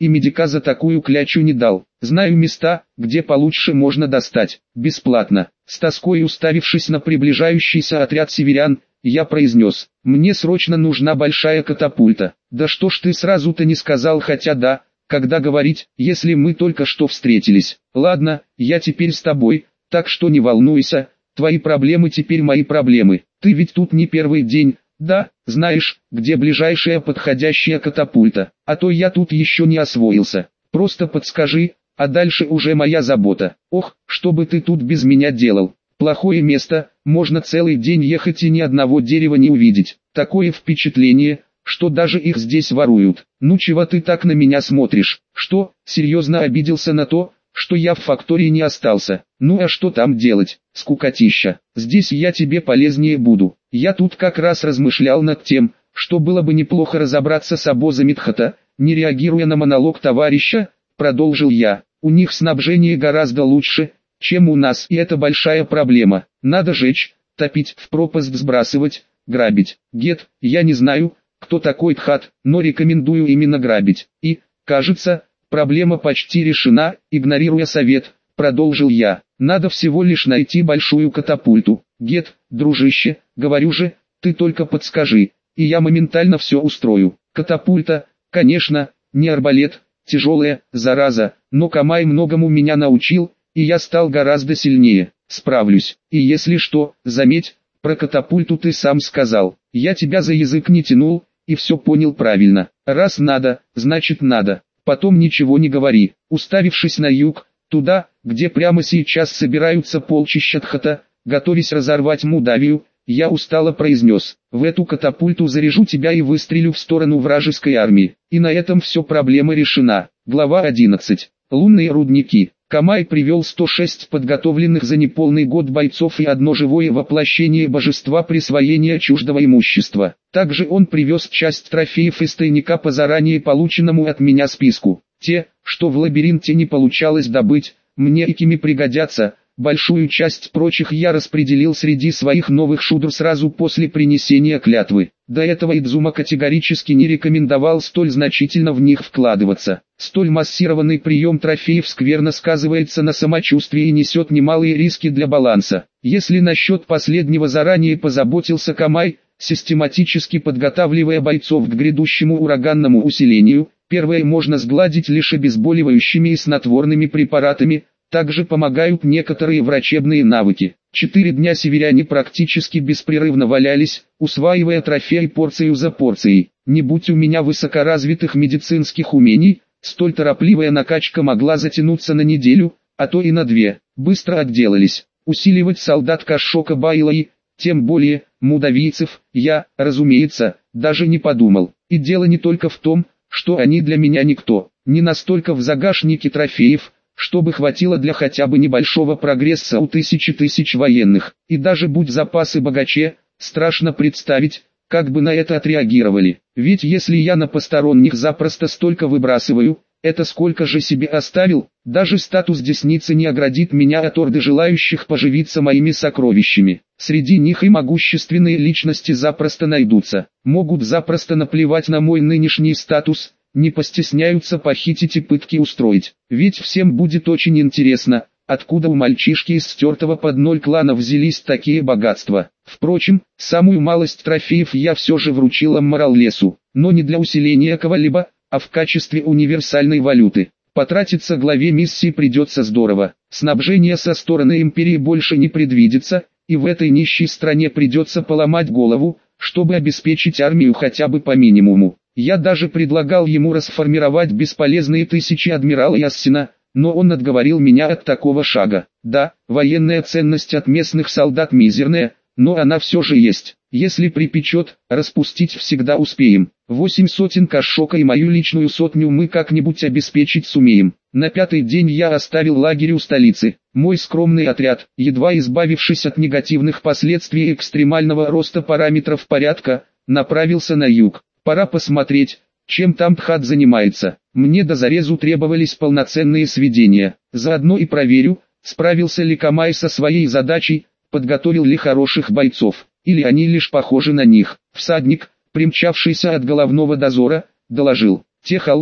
и медика за такую клячу не дал. Знаю места, где получше можно достать, бесплатно. С тоской уставившись на приближающийся отряд северян, я произнес: «Мне срочно нужна большая катапульта». «Да что ж ты сразу-то не сказал, хотя да, когда говорить, если мы только что встретились». «Ладно, я теперь с тобой, так что не волнуйся, твои проблемы теперь мои проблемы. Ты ведь тут не первый день, да? Знаешь, где ближайшая подходящая катапульта? А то я тут еще не освоился. Просто подскажи, а дальше уже моя забота». «Ох, что бы ты тут без меня делал? Плохое место, можно целый день ехать и ни одного дерева не увидеть. Такое впечатление, что даже их здесь воруют». «Ну чего ты так на меня смотришь? Что, серьезно обиделся на то, что я в фактории не остался? Ну а что там делать, скукотища? Здесь я тебе полезнее буду. Я тут как раз размышлял над тем, что было бы неплохо разобраться с обозами Тхата». Не реагируя на монолог товарища, продолжил я: «У них снабжение гораздо лучше, чем у нас, и это большая проблема. Надо жечь, топить, в пропасть сбрасывать, грабить. Гет, я не знаю, кто такой Тхат, но рекомендую именно грабить. И, кажется, проблема почти решена». Игнорируя совет, продолжил я: «Надо всего лишь найти большую катапульту. Гет, дружище, говорю же, ты только подскажи, и я моментально все устрою. Катапульта, конечно, не арбалет, тяжелая, зараза, но Камай многому меня научил, и я стал гораздо сильнее. Справлюсь. И если что, заметь, про катапульту ты сам сказал. Я тебя за язык не тянул, и все понял правильно. Раз надо, значит надо. Потом ничего не говори». Уставившись на юг, туда, где прямо сейчас собираются полчища Тхата, готовясь разорвать Молдавию, я устало произнес: «В эту катапульту заряжу тебя и выстрелю в сторону вражеской армии». И на этом все, проблема решена. Глава 11. Лунные рудники. Камай привел 106 подготовленных за неполный год бойцов и одно живое воплощение божества присвоения чуждого имущества. Также он привез часть трофеев из тайника по заранее полученному от меня списку. Те, что в лабиринте не получалось добыть, мне икими пригодятся. Большую часть прочих я распределил среди своих новых шудр сразу после принесения клятвы. До этого Идзума категорически не рекомендовал столь значительно в них вкладываться. Столь массированный прием трофеев скверно сказывается на самочувствии и несет немалые риски для баланса. Если насчет последнего заранее позаботился Камай, систематически подготавливая бойцов к грядущему ураганному усилению, первое можно сгладить лишь обезболивающими и снотворными препаратами. Также помогают некоторые врачебные навыки. 4 дня северяне практически беспрерывно валялись, усваивая трофеи порцию за порцией. Не будь у меня высокоразвитых медицинских умений, столь торопливая накачка могла затянуться на неделю, а то и на 2. Быстро отделались. Усиливать солдат Кашока Байлаи, тем более, молдавийцев, я, разумеется, даже не подумал. И дело не только в том, что они для меня никто, не настолько в загашнике трофеев, чтобы хватило для хотя бы небольшого прогресса у тысяч военных. И даже будь запасы богаче, страшно представить, как бы на это отреагировали. Ведь если я на посторонних запросто столько выбрасываю, это сколько же себе оставил? Даже статус десницы не оградит меня от орды желающих поживиться моими сокровищами. Среди них и могущественные личности запросто найдутся. Могут запросто наплевать на мой нынешний статус, не постесняются похитить и пытки устроить. Ведь всем будет очень интересно, откуда у мальчишки из стертого под 0 клана взялись такие богатства. Впрочем, самую малость трофеев я все же вручил Аммараллесу, но не для усиления кого-либо, а в качестве универсальной валюты. Потратиться главе миссии придется здорово. Снабжение со стороны империи больше не предвидится, и в этой нищей стране придется поломать голову, чтобы обеспечить армию хотя бы по минимуму. Я даже предлагал ему расформировать бесполезные тысячи адмирала Яссина, но он отговорил меня от такого шага. Да, военная ценность от местных солдат мизерная, но она все же есть. Если припечет, распустить всегда успеем. 8 сотен Кашока и мою личную 100 мы как-нибудь обеспечить сумеем. На 5-й день я оставил лагерь у столицы. Мой скромный отряд, едва избавившись от негативных последствий экстремального роста параметров порядка, направился на юг. Пора посмотреть, чем там Тхат занимается. Мне до зарезу требовались полноценные сведения. Заодно и проверю, справился ли Камай со своей задачей, подготовил ли хороших бойцов, или они лишь похожи на них. Всадник, примчавшийся от головного дозора, доложил: те холмы,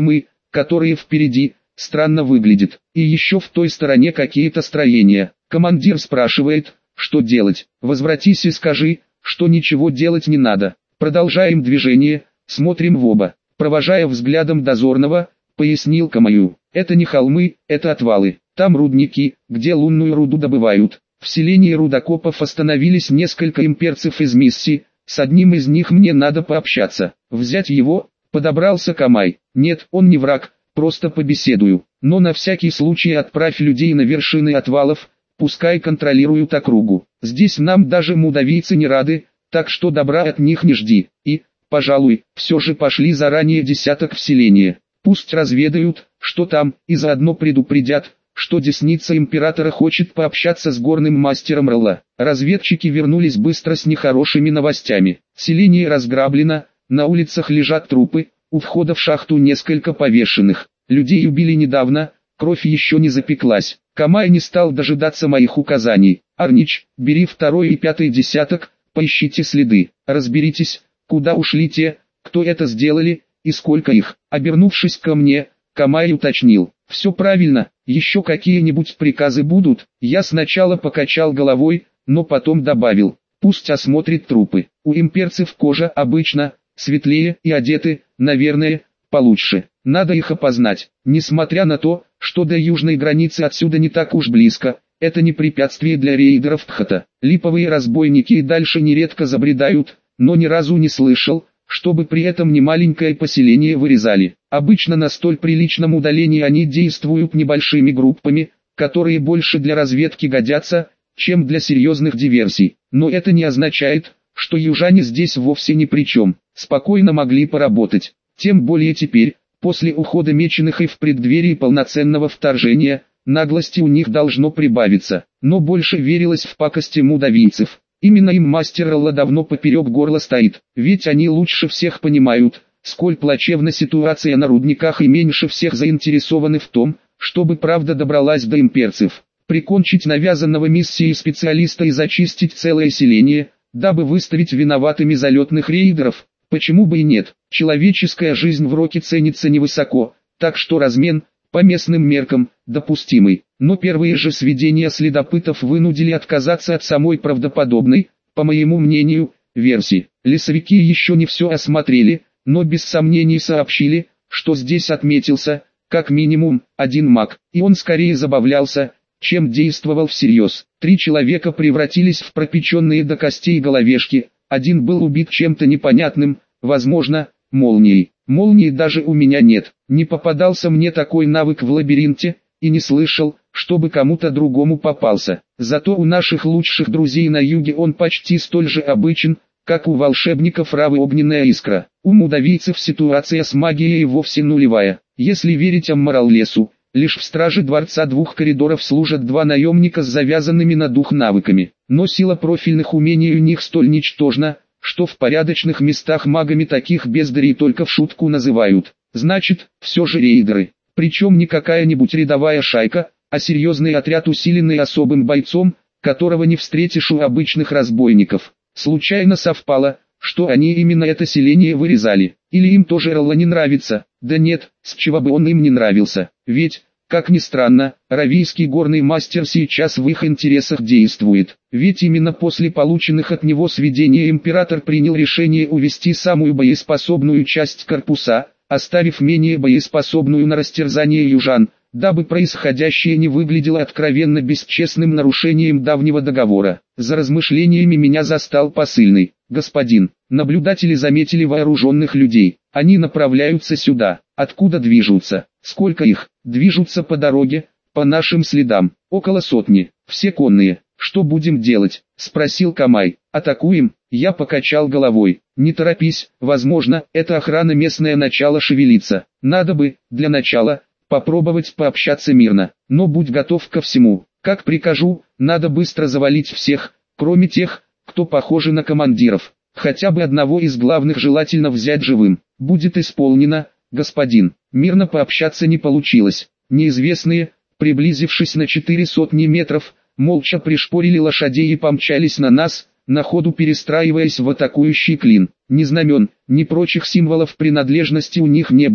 которые впереди, странно выглядит. И еще в той стороне какие-то строения. Командир спрашивает, что делать. Возвратись и скажи, что ничего делать не надо. Продолжаем движение, смотрим в оба. Провожая взглядом дозорного, пояснил Камаю. Это не холмы, это отвалы. Там рудники, где лунную руду добывают. В селении рудокопов остановились несколько имперцев из Мисси. С одним из них мне надо пообщаться. Взять его? Подобрался Камай. Нет, он не враг, просто побеседую. Но на всякий случай отправь людей на вершины отвалов, пускай контролируют округу. Здесь нам даже мудавийцы не рады, так что добра от них не жди. И, пожалуй, все же пошли заранее десяток в селение. Пусть разведают, что там, и заодно предупредят, что десница императора хочет пообщаться с горным мастером Ролла. Разведчики вернулись быстро с нехорошими новостями. Селение разграблено, на улицах лежат трупы, у входа в шахту несколько повешенных. Людей убили недавно, кровь еще не запеклась. Камай не стал дожидаться моих указаний. Арнич, бери 2 и 5 десяток, поищите следы. Разберитесь, куда ушли те, кто это сделали, и сколько их. Обернувшись ко мне, Камай уточнил. Все правильно, еще какие-нибудь приказы будут? Я сначала покачал головой, но потом добавил. Пусть осмотрит трупы. У имперцев кожа обычно светлее и одеты, наверное, получше. Надо их опознать. Несмотря на то, что до южной границы отсюда не так уж близко, это не препятствие для рейдеров Тхата. Липовые разбойники и дальше нередко забредают, но ни разу не слышал, чтобы при этом немаленькое поселение вырезали. Обычно на столь приличном удалении они действуют небольшими группами, которые больше для разведки годятся, чем для серьезных диверсий. Но это не означает, что южане здесь вовсе ни при чем. Спокойно могли поработать. Тем более теперь, после ухода меченых и в преддверии полноценного вторжения, наглости у них должно прибавиться. Но больше верилось в пакости мудавийцев. Именно им мастер Ролла давно поперек горла стоит, ведь они лучше всех понимают, сколь плачевна ситуация на рудниках и меньше всех заинтересованы в том, чтобы правда добралась до имперцев. Прикончить навязанного миссией специалиста и зачистить целое селение, дабы выставить виноватыми залетных рейдеров, почему бы и нет. Человеческая жизнь в Роке ценится невысоко, так что размен, по местным меркам, допустимый. Но первые же сведения следопытов вынудили отказаться от самой правдоподобной, по моему мнению, версии. Лесовики еще не все осмотрели, но без сомнений сообщили, что здесь отметился, как минимум, один маг, и он скорее забавлялся, чем действовал всерьез. 3 человека превратились в пропеченные до костей головешки, один был убит чем-то непонятным, возможно, молнией. Молнии даже у меня нет, не попадался мне такой навык в лабиринте, и не слышал, чтобы кому-то другому попался. Зато у наших лучших друзей на юге он почти столь же обычен, как у волшебников Равы огненная искра. У мудавийцев ситуация с магией вовсе нулевая. Если верить Аммараллесу, лишь в страже дворца 2 коридоров служат 2 наемника с завязанными на дух навыками. Но сила профильных умений у них столь ничтожна, что в порядочных местах магами таких бездарей только в шутку называют. Значит, все же рейдеры. Причем не какая-нибудь рядовая шайка, а серьезный отряд, усиленный особым бойцом, которого не встретишь у обычных разбойников. Случайно совпало, что они именно это селение вырезали. Или им тоже Ролла не нравится? Да нет, с чего бы он им не нравился. Ведь, как ни странно, равийский горный мастер сейчас в их интересах действует. Ведь именно после полученных от него сведений император принял решение увести самую боеспособную часть корпуса, оставив менее боеспособную на растерзание южан, дабы происходящее не выглядело откровенно бесчестным нарушением давнего договора. За размышлениями меня застал посыльный. «Господин, наблюдатели заметили вооруженных людей. Они направляются сюда. Откуда движутся? Сколько их? Движутся по дороге, по нашим следам. Около 100. Все конные. Что будем делать?» — спросил Камай. «Атакуем?» Я покачал головой. «Не торопись, возможно, это охрана местное начало шевелится. Надо бы, для начала, попробовать пообщаться мирно. Но будь готов ко всему. Как прикажу, надо быстро завалить всех, кроме тех, кто похожи на командиров. Хотя бы одного из главных желательно взять живым. Будет исполнено, господин». Мирно пообщаться не получилось. Неизвестные, приблизившись на 400 метров, молча пришпорили лошадей и помчались на нас, на ходу перестраиваясь в атакующий клин. Ни знамен, ни прочих символов принадлежности у них не было,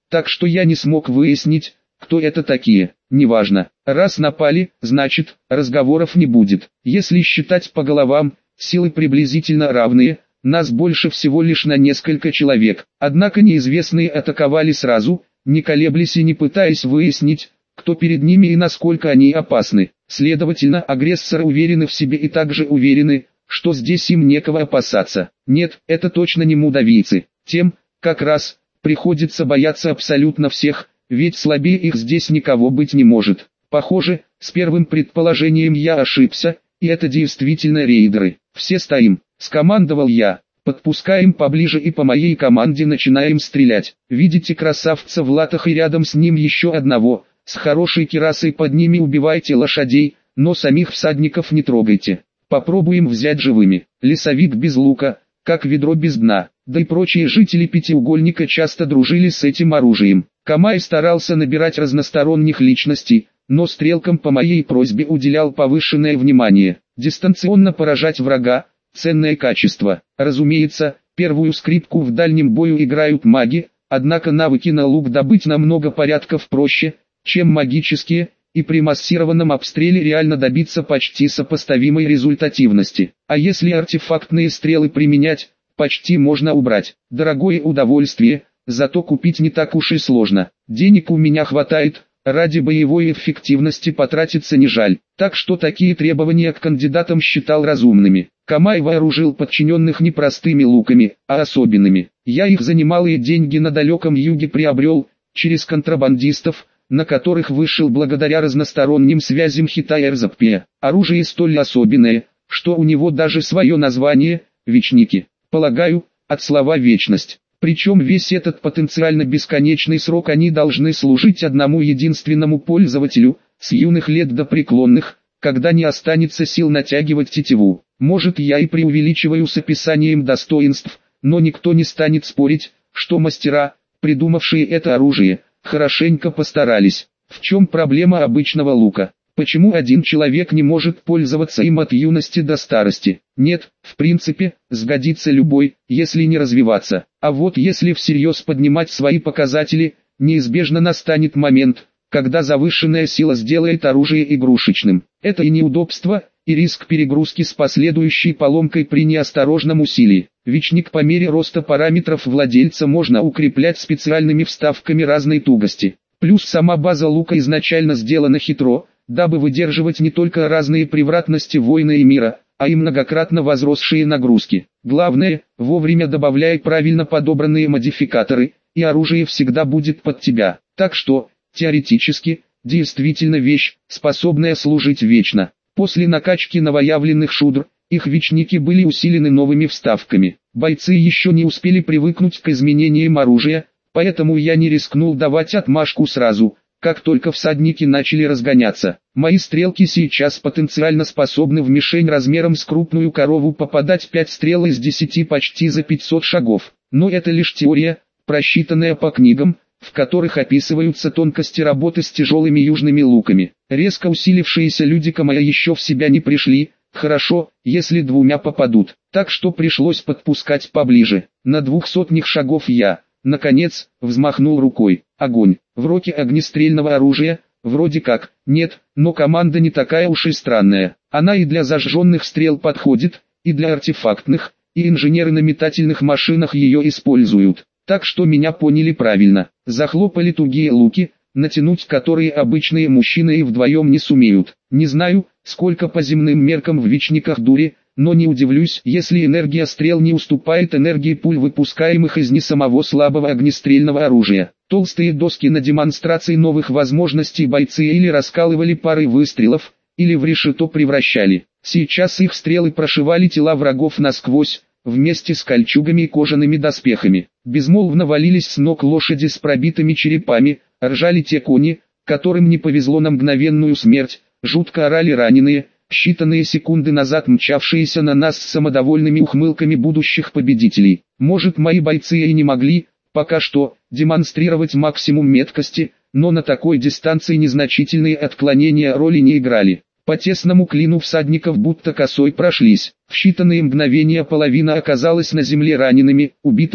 так что я не смог выяснить, кто это такие. Неважно, раз напали, значит, разговоров не будет. Если считать по головам, силы приблизительно равные, нас больше всего лишь на несколько человек. Однако неизвестные атаковали сразу, не колеблясь и не пытаясь выяснить, кто перед ними и насколько они опасны. Следовательно, агрессоры уверены в себе и также уверены, что здесь им некого опасаться. Нет, это точно не мудавийцы. Тем, как раз, приходится бояться абсолютно всех, ведь слабее их здесь никого быть не может. Похоже, с первым предположением я ошибся, и это действительно рейдеры. Все стоим, скомандовал я. Подпускаем поближе и по моей команде начинаем стрелять. Видите красавца в латах и рядом с ним еще одного, с хорошей кирасой под ними убивайте лошадей, но самих всадников не трогайте. Попробуем взять живыми. Лесовик без лука, как ведро без дна, да и прочие жители пятиугольника часто дружили с этим оружием. Камай старался набирать разносторонних личностей, но стрелкам по моей просьбе уделял повышенное внимание. Дистанционно поражать врага – ценное качество. Разумеется, первую скрипку в дальнем бою играют маги, однако навыки на лук добыть намного порядков проще, чем магические, и при массированном обстреле реально добиться почти сопоставимой результативности. А если артефактные стрелы применять, почти можно убрать. Дорогое удовольствие, зато купить не так уж и сложно. Денег у меня хватает, ради боевой эффективности потратиться не жаль. Так что такие требования к кандидатам считал разумными. Камай вооружил подчиненных не простыми луками, а особенными. Я их за немалые деньги на далеком юге приобрел, через контрабандистов, на которых вышел благодаря разносторонним связям Хитаерзаппе. Оружие столь особенное, что у него даже свое название – вечники. Полагаю, от слова «вечность». Причем весь этот потенциально бесконечный срок они должны служить одному единственному пользователю, с юных лет до преклонных, когда не останется сил натягивать тетиву. Может, я и преувеличиваю с описанием достоинств, но никто не станет спорить, что мастера, придумавшие это оружие, хорошенько постарались. В чем проблема обычного лука? Почему один человек не может пользоваться им от юности до старости? Нет, в принципе, сгодится любой, если не развиваться. А вот если всерьез поднимать свои показатели, неизбежно настанет момент, когда завышенная сила сделает оружие игрушечным. Это и неудобство, и риск перегрузки с последующей поломкой при неосторожном усилии. Вечник по мере роста параметров владельца можно укреплять специальными вставками разной тугости. Плюс сама база лука изначально сделана хитро, дабы выдерживать не только разные превратности войны и мира, а и многократно возросшие нагрузки. Главное, вовремя добавляй правильно подобранные модификаторы, и оружие всегда будет под тебя. Так что, теоретически, действительно вещь, способная служить вечно. После накачки новоявленных шудр, их вечники были усилены новыми вставками. Бойцы еще не успели привыкнуть к изменениям оружия, поэтому я не рискнул давать отмашку сразу, как только всадники начали разгоняться. Мои стрелки сейчас потенциально способны в мишень размером с крупную корову попадать 5 стрел из 10 почти за 500 шагов. Но это лишь теория, просчитанная по книгам, в которых описываются тонкости работы с тяжелыми южными луками. Резко усилившиеся люди Камая еще в себя не пришли, хорошо, если двумя попадут, так что пришлось подпускать поближе. На 200 шагов я, наконец, взмахнул рукой. Огонь. В роке огнестрельного оружия, вроде как, нет, но команда не такая уж и странная. Она и для зажженных стрел подходит, и для артефактных, и инженеры на метательных машинах ее используют. Так что меня поняли правильно. Захлопали тугие луки, натянуть которые обычные мужчины и вдвоем не сумеют. Не знаю, сколько по земным меркам в вечниках дури, но не удивлюсь, если энергия стрел не уступает энергии пуль, выпускаемых из не самого слабого огнестрельного оружия. Толстые доски на демонстрации новых возможностей бойцы или раскалывали парой выстрелов, или в решето превращали. Сейчас их стрелы прошивали тела врагов насквозь, вместе с кольчугами и кожаными доспехами. Безмолвно валились с ног лошади с пробитыми черепами, ржали те кони, которым не повезло на мгновенную смерть, жутко орали раненые, считанные секунды назад мчавшиеся на нас с самодовольными ухмылками будущих победителей. Может, мои бойцы и не могли, пока что, демонстрировать максимум меткости, но на такой дистанции незначительные отклонения роли не играли. По тесному клину всадников будто косой прошлись. В считанные мгновения половина оказалась на земле ранеными, убитыми,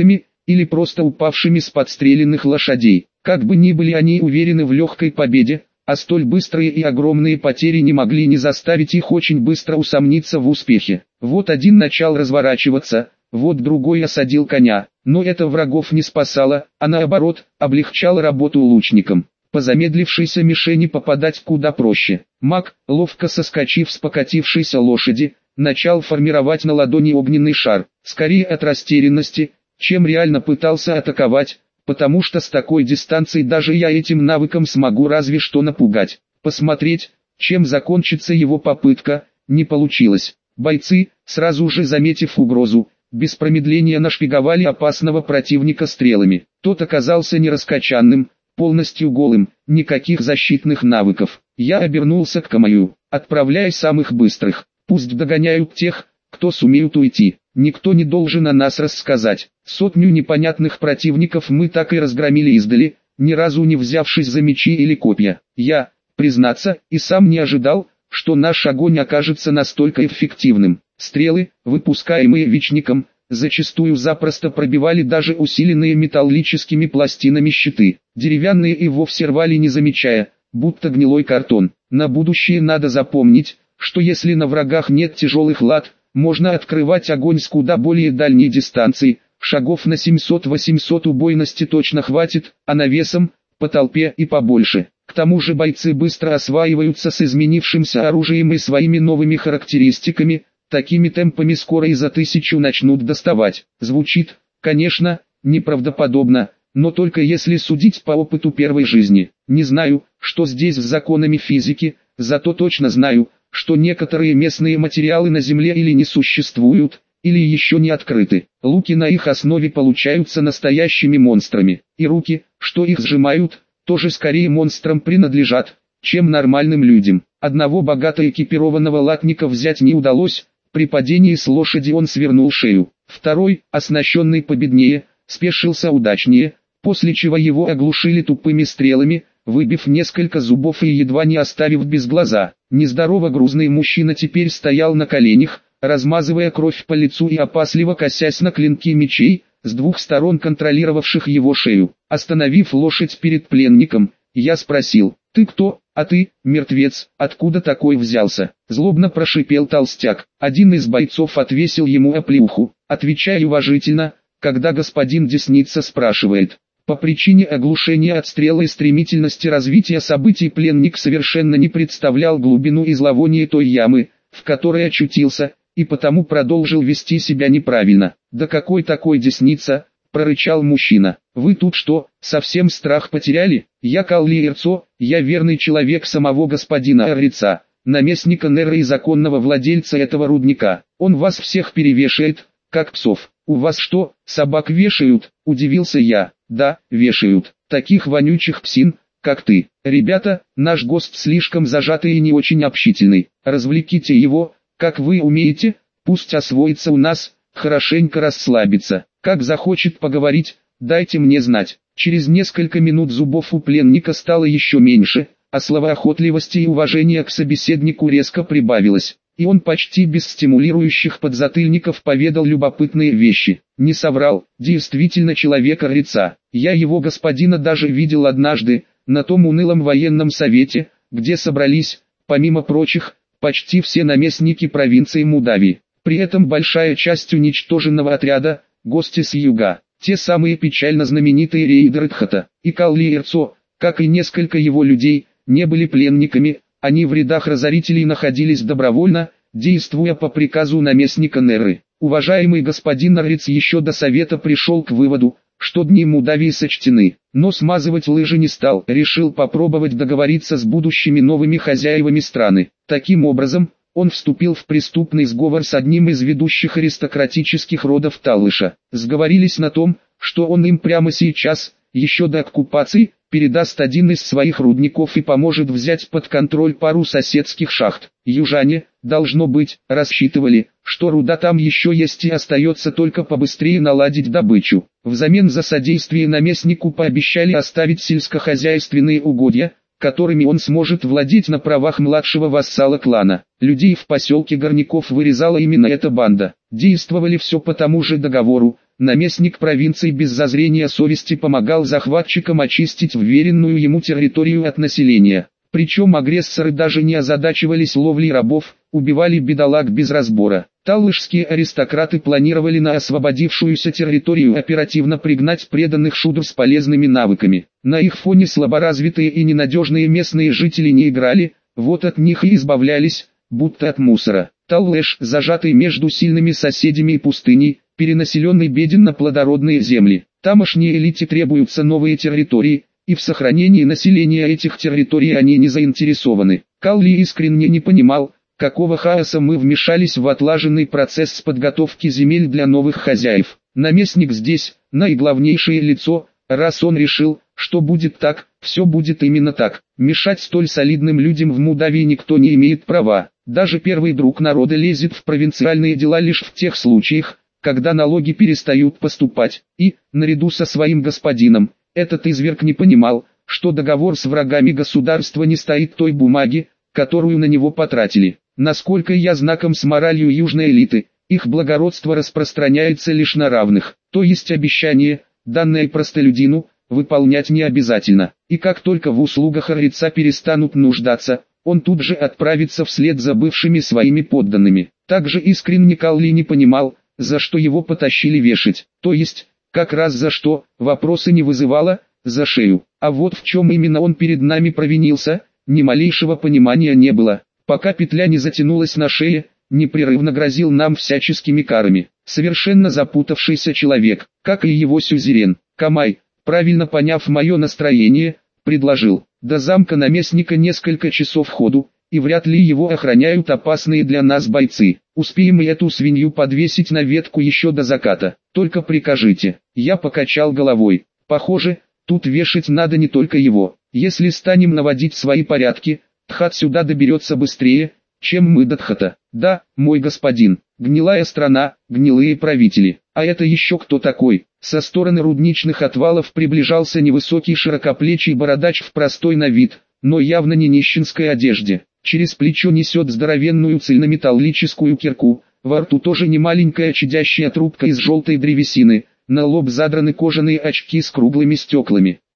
или просто упавшими с подстреленных лошадей. Как бы ни были они уверены в легкой победе, а столь быстрые и огромные потери не могли не заставить их очень быстро усомниться в успехе. Вот один начал разворачиваться, вот другой осадил коня, но это врагов не спасало, а наоборот, облегчало работу лучникам. По замедлившейся мишени попадать куда проще. Маг, ловко соскочив с покатившейся лошади, начал формировать на ладони огненный шар, скорее от растерянности, чем реально пытался атаковать, потому что с такой дистанции даже я этим навыком смогу разве что напугать. Посмотреть, чем закончится его попытка, не получилось. Бойцы, сразу же заметив угрозу, без промедления нашпиговали опасного противника стрелами. Тот оказался нераскачанным, полностью голым, никаких защитных навыков. Я обернулся к Камаю, отправляя самых быстрых. Пусть догоняют тех, кто сумеет уйти. Никто не должен о нас рассказать. 100 непонятных противников мы так и разгромили издали, ни разу не взявшись за мечи или копья. Я, признаться, и сам не ожидал, что наш огонь окажется настолько эффективным. Стрелы, выпускаемые Вечником, зачастую запросто пробивали даже усиленные металлическими пластинами щиты. Деревянные и вовсе рвали не замечая, будто гнилой картон. На будущее надо запомнить, что если на врагах нет тяжелых лад, можно открывать огонь с куда более дальней дистанции, шагов на 700-800 убойности точно хватит, а навесом, по толпе и побольше. К тому же бойцы быстро осваиваются с изменившимся оружием и своими новыми характеристиками, такими темпами скоро и за 1000 начнут доставать. Звучит, конечно, неправдоподобно, но только если судить по опыту первой жизни. Не знаю, что здесь с законами физики, зато точно знаю, что некоторые местные материалы на Земле или не существуют, или еще не открыты. Луки на их основе получаются настоящими монстрами, и руки, что их сжимают, тоже скорее монстрам принадлежат, чем нормальным людям. Одного богато экипированного латника взять не удалось, при падении с лошади он свернул шею. Второй, оснащенный победнее, спешился удачнее, после чего его оглушили тупыми стрелами, выбив несколько зубов и едва не оставив без глаза. Нездорово грузный мужчина теперь стоял на коленях, размазывая кровь по лицу и опасливо косясь на клинки мечей, с двух сторон контролировавших его шею. Остановив лошадь перед пленником, я спросил: «Ты кто?» «А ты, мертвец, откуда такой взялся?» Злобно прошипел толстяк. Один из бойцов отвесил ему оплеуху. Отвечай уважительно, когда господин Десница спрашивает. По причине оглушения от стрелы и стремительности развития событий пленник совершенно не представлял глубину и зловоние той ямы, в которой очутился, и потому продолжил вести себя неправильно. «Да какой такой Десница?» — прорычал мужчина. «Вы тут что, совсем страх потеряли? Я Калли Эрцо, я верный человек самого господина Аррица, наместника Нерры и законного владельца этого рудника. Он вас всех перевешает, как псов». «У вас что, собак вешают?» — удивился я. «Да, вешают. Таких вонючих псин, как ты. Ребята, наш гость слишком зажатый и не очень общительный. Развлеките его, как вы умеете, пусть освоится у нас, хорошенько расслабится. Как захочет поговорить, дайте мне знать». Через несколько минут зубов у пленника стало еще меньше, а словоохотливости и уважения к собеседнику резко прибавилось. И он почти без стимулирующих подзатыльников поведал любопытные вещи. Не соврал, действительно человек Аррица. Я его господина даже видел однажды, на том унылом военном совете, где собрались, помимо прочих, почти все наместники провинции Мудавии. При этом большая часть уничтоженного отряда – гости с юга. Те самые печально знаменитые рейдеры Тхата. И Калли Эрцо, как и несколько его людей, не были пленниками. Они в рядах разорителей находились добровольно, действуя по приказу наместника Нерры. Уважаемый господин Арриц еще до совета пришел к выводу, что дни Мудавии сочтены, но смазывать лыжи не стал, решил попробовать договориться с будущими новыми хозяевами страны. Таким образом, он вступил в преступный сговор с одним из ведущих аристократических родов Таллыша. Сговорились на том, что он им прямо сейчас, еще до оккупации, передаст один из своих рудников и поможет взять под контроль пару соседских шахт. Южане, должно быть, рассчитывали, что руда там еще есть и остается только побыстрее наладить добычу. Взамен за содействие наместнику пообещали оставить сельскохозяйственные угодья, которыми он сможет владеть на правах младшего вассала клана. Людей в поселке Горняков вырезала именно эта банда. Действовали все по тому же договору, наместник провинции без зазрения совести помогал захватчикам очистить вверенную ему территорию от населения. Причем агрессоры даже не озадачивались ловлей рабов, убивали бедолаг без разбора. Таллышские аристократы планировали на освободившуюся территорию оперативно пригнать преданных шудр с полезными навыками. На их фоне слаборазвитые и ненадежные местные жители не играли, вот от них и избавлялись, будто от мусора. Таллэш, зажатый между сильными соседями и пустыней, перенаселенный беден на плодородные земли. Тамошней элите требуются новые территории, и в сохранении населения этих территорий они не заинтересованы. Калли искренне не понимал, какого хаоса мы вмешались в отлаженный процесс подготовки земель для новых хозяев. Наместник здесь, наиглавнейшее лицо, раз он решил, что будет так, все будет именно так. Мешать столь солидным людям в Молдавии никто не имеет права. Даже первый друг народа лезет в провинциальные дела лишь в тех случаях, когда налоги перестают поступать, и, наряду со своим господином, этот изверг не понимал, что договор с врагами государства не стоит той бумаги, которую на него потратили. Насколько я знаком с моралью южной элиты, их благородство распространяется лишь на равных, то есть обещание, данное простолюдину, выполнять не обязательно, и как только в услугах храбреца перестанут нуждаться, он тут же отправится вслед за бывшими своими подданными. Также искренне Калли не понимал, за что его потащили вешать, то есть, как раз за что, вопросы не вызывало, за шею. А вот в чем именно он перед нами провинился, ни малейшего понимания не было. Пока петля не затянулась на шее, непрерывно грозил нам всяческими карами. Совершенно запутавшийся человек, как и его сюзерен, Камай, правильно поняв мое настроение, предложил: до замка наместника несколько часов ходу, и вряд ли его охраняют опасные для нас бойцы. Успеем и эту свинью подвесить на ветку еще до заката. Только прикажите. Я покачал головой. Похоже, тут вешать надо не только его. Если станем наводить свои порядки, Тхат сюда доберется быстрее, чем мы до Тхата. Да, мой господин, гнилая страна, гнилые правители. А это еще кто такой? Со стороны рудничных отвалов приближался невысокий широкоплечий бородач в простой на вид, но явно не нищенской одежде. Через плечо несет здоровенную цельнометаллическую кирку, во рту тоже немаленькая чадящая трубка из желтой древесины, на лоб задраны кожаные очки с круглыми стеклами.